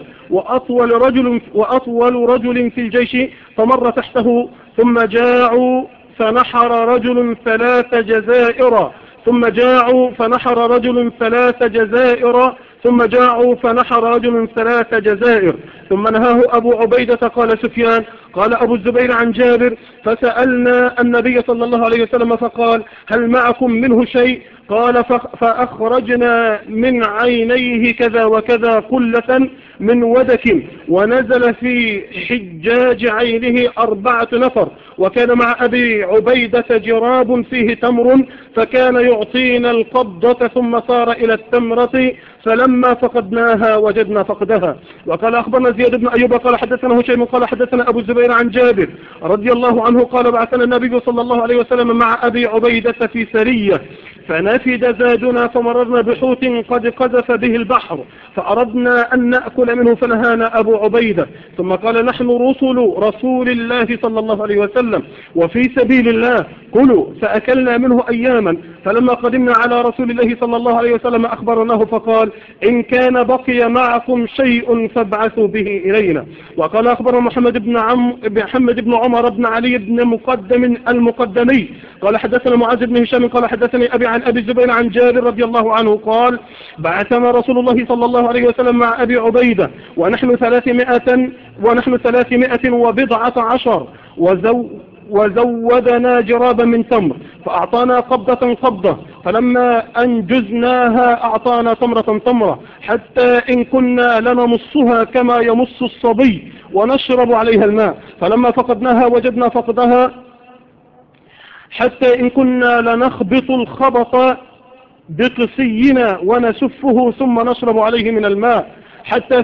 Speaker 2: وأطول رجل في الجيش فمر تحته ثم جاعوا فنحر رجل 3 جزائر ثم جاعوا فنحر رجل 3 جزائر ثم جاعوا فنحر رجل 3 جزائر ثم نهاه أبو عبيدة. قال سفيان قال أبو الزبير عن جابر فسألنا النبي صلى الله عليه وسلم فقال هل معكم منه شيء؟ قال فأخرجنا من عينيه كذا وكذا قلة من ودك ونزل في حجاج عينه 4 نفر وكان مع أبي عبيدة جراب فيه تمر فكان يعطينا القبضة ثم صار إلى التمرة فلما فقدناها وجدنا فقدها. وقال أخبرنا زياد بن أيوب قال حدثنا هشيم قال حدثنا أبو الزبير عن جابر رضي الله عنه قال بعثنا النبي صلى الله عليه وسلم مع أبي عبيدة في سرية فنفد زادنا فمررنا بحوت قد قذف به البحر فأردنا أن نأكل منه فنهانا أبو عبيدة. ثم قال نحن رسول الله صلى الله عليه وسلم وفي سبيل الله كلوا فأكلنا منه أياما فلما قدمنا على رسول الله صلى الله عليه وسلم أخبرناه فقال إن كان بقي معكم شيء فابعثوا به إلينا. وقال أخبر محمد بن عمر بن علي بن مقدم المقدمي قال حدثنا معاذ بن هشام قال حدثني أبي عن أبي الزبير عن جابر رضي الله عنه قال بعثنا رسول الله صلى الله عليه وسلم مع أبي عبيدة ونحن 317 وزودنا جرابا من تمر فأعطانا قبضة فلما أنجزناها أعطانا تمرة حتى إن كنا لنمصها كما يمص الصبي ونشرب عليها الماء فلما فقدناها وجدنا فقدها حتى إن كنا لنخبط الخبط بقصينا ونسفه ثم نشرب عليه من الماء حتى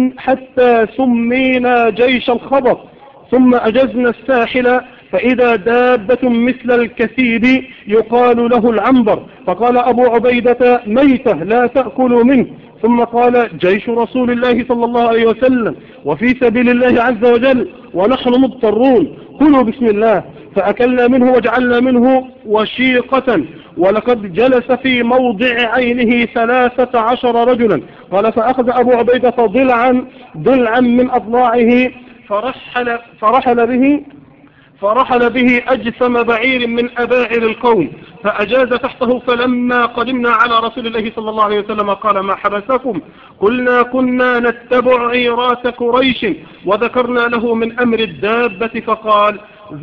Speaker 2: سمينا جيش الخبط ثم أجزنا الساحل فإذا دابة مثل الكثيب يقال له العنبر فقال أبو عبيدة ميتة لا تأكلوا منه. ثم قال جيش رسول الله صلى الله عليه وسلم وفي سبيل الله عز وجل ونحن مضطرون كلوا بسم الله. فأكلنا منه وجعلنا منه وشيقة ولقد جلس في موضع عينه 13 رجلا. قال فأخذ أبو عبيدة ضلعا من أضلاعه فرحل به أجسم بعير من أباعر القوم فأجاز تحته. فلما قدمنا على رسول الله صلى الله عليه وسلم قال ما حبسكم؟ قلنا كنا نتبع عيرات قريش وذكرنا له من أمر الدابة فقال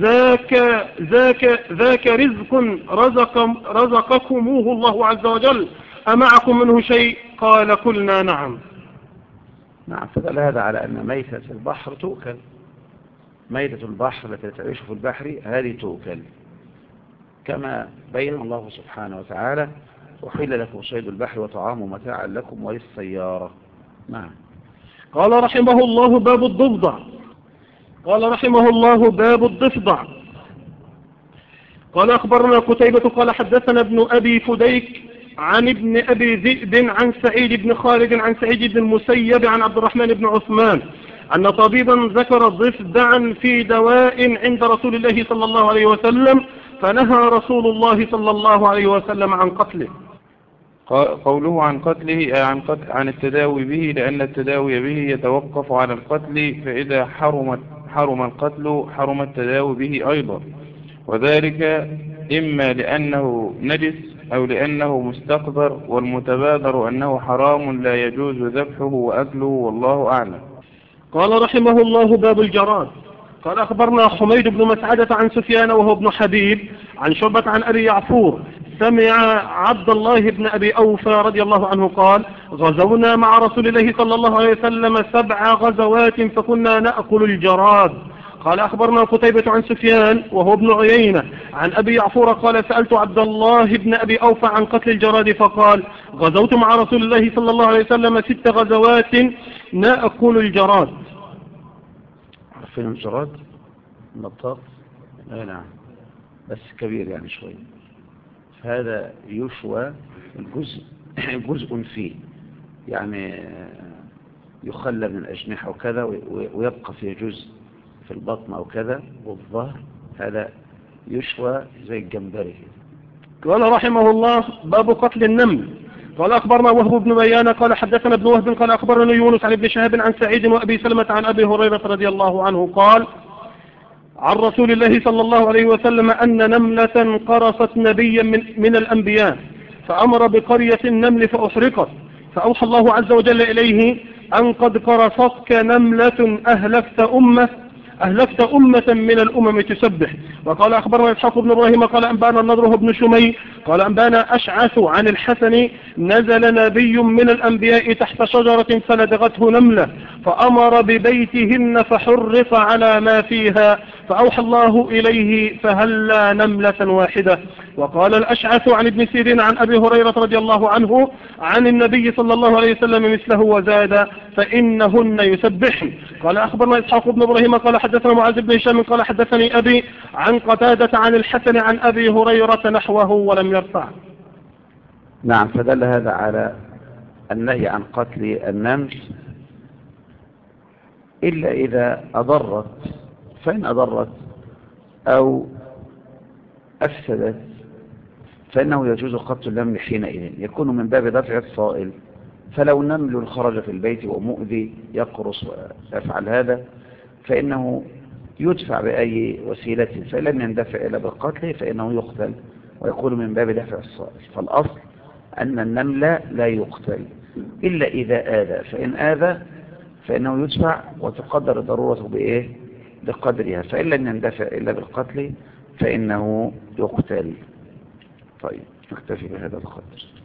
Speaker 2: ذاك رزق رزقكموه الله عز وجل أمعكم منه شيء؟ قال قلنا نعم.
Speaker 1: فدل هذا على أن ميتة البحر تؤكل. ميتة البحر التي تعيش في البحر هذه تؤكل كما بين الله سبحانه وتعالى وحل لكم صيد البحر وطعامه متاعا لكم وللسيارة. نعم.
Speaker 2: قال رحمه الله باب الضفدع. قال أخبرنا قتيبة قال حدثنا ابن أبي فديك عن ابن أبي ذئب عن سعيد بن خالد عن سعيد بن المسيب عن عبد الرحمن بن عثمان أن طبيبا ذكر ضفدعا في دواء عند رسول الله صلى الله عليه وسلم فنهى رسول الله صلى الله عليه وسلم عن قتله.
Speaker 3: قوله عن قتله عن التداوي به، لأن التداوي به يتوقف على القتل، فإذا حرم القتل حرم التداوي به أيضا، وذلك إما لأنه نجس أو لأنه مستقذر، والمتبادر أنه حرام لا يجوز ذبحه وأكله، والله أعلم.
Speaker 2: قال رحمه الله: باب الجراد. قال أخبرنا حميد بن مسعدة عن سفيان وهو ابن حبيب عن شعبة عن أبي يعفور سمع عبد الله بن أبي أوفى رضي الله عنه قال: غزونا مع رسول الله صلى الله عليه وسلم 7 غزوات فكنا نأكل الجراد. قال أخبرنا قتيبة عن سفيان وهو ابن عيينة عن أبي يعفور قال: سألت عبد الله بن أبي أوفى عن قتل الجراد فقال: غزوت مع رسول الله صلى الله عليه وسلم 6 غزوات نأكل الجراد.
Speaker 1: عارفين الجراد؟ النطاق؟ نعم، بس كبير يعني شوي. هذا يشوى جزء فيه، يعني يخلى من الأجنحة وكذا، ويبقى فيه جزء في البطن أو كذا والظهر، هذا يشوى زي الجمبري.
Speaker 2: قال رحمه الله: باب قتل النمل. قال أخبرنا وهب بن بيان قال حدثنا ابن وهب قال أخبرنا يونس عن ابن شهاب عن سعيد وأبي سلمة عن أبي هريرة رضي الله عنه قال: عن رسول الله صلى الله عليه وسلم أن نملة قرصت نبيا من الأنبياء فأمر بقرية النمل فأحرقت، فأوحى الله عز وجل إليه: أن قد قرصتك نملة أهلكت أمة من الأمم تسبح. وقال أخبرنا إسحاق بن إبراهيم قال أنبانا النضر بن شمي قال أنبانا أشعث عن الحسن: نزل نبي من الأنبياء تحت شجرة فلدغته نملة فأمر ببيتهن فحرق على ما فيها، فأوحى الله إليه: فهلا نملة واحدة. وقال الأشعث عن ابن سيرين عن أبي هريرة رضي الله عنه عن النبي صلى الله عليه وسلم مثله وزاد: فإنهن يسبحن. قال أخبرنا إسحاق بن إبراهيم قال حدثنا معاذ بن هشام قال حدثني أبي عن قتادة عن الحسن عن أبي هريرة نحوه ولم يرفع.
Speaker 1: نعم، فدل هذا على النهي عن قتل النمل إلا إذا أضرت، فإن أضرت أو أفسدت فإنه يجوز قتل النمل حينئذ، يكون من باب دفع الصائل. فلو نمل خرج في البيت ومؤذي يقرص ويفعل هذا فإنه يدفع بأي وسيلة، فإن لم يندفع إلا بالقتل فإنه يقتل ويكون من باب دفع الصائل. فالأصل أن النمل لا يقتل إلا إذا آذى، فإن آذى فإنه يدفع وتقدر ضرورته بإيه؟ بقدرها، فإن لم يندفع إلا بالقتل فإنه يقتل. طيب، نكتفي بهذا القدر.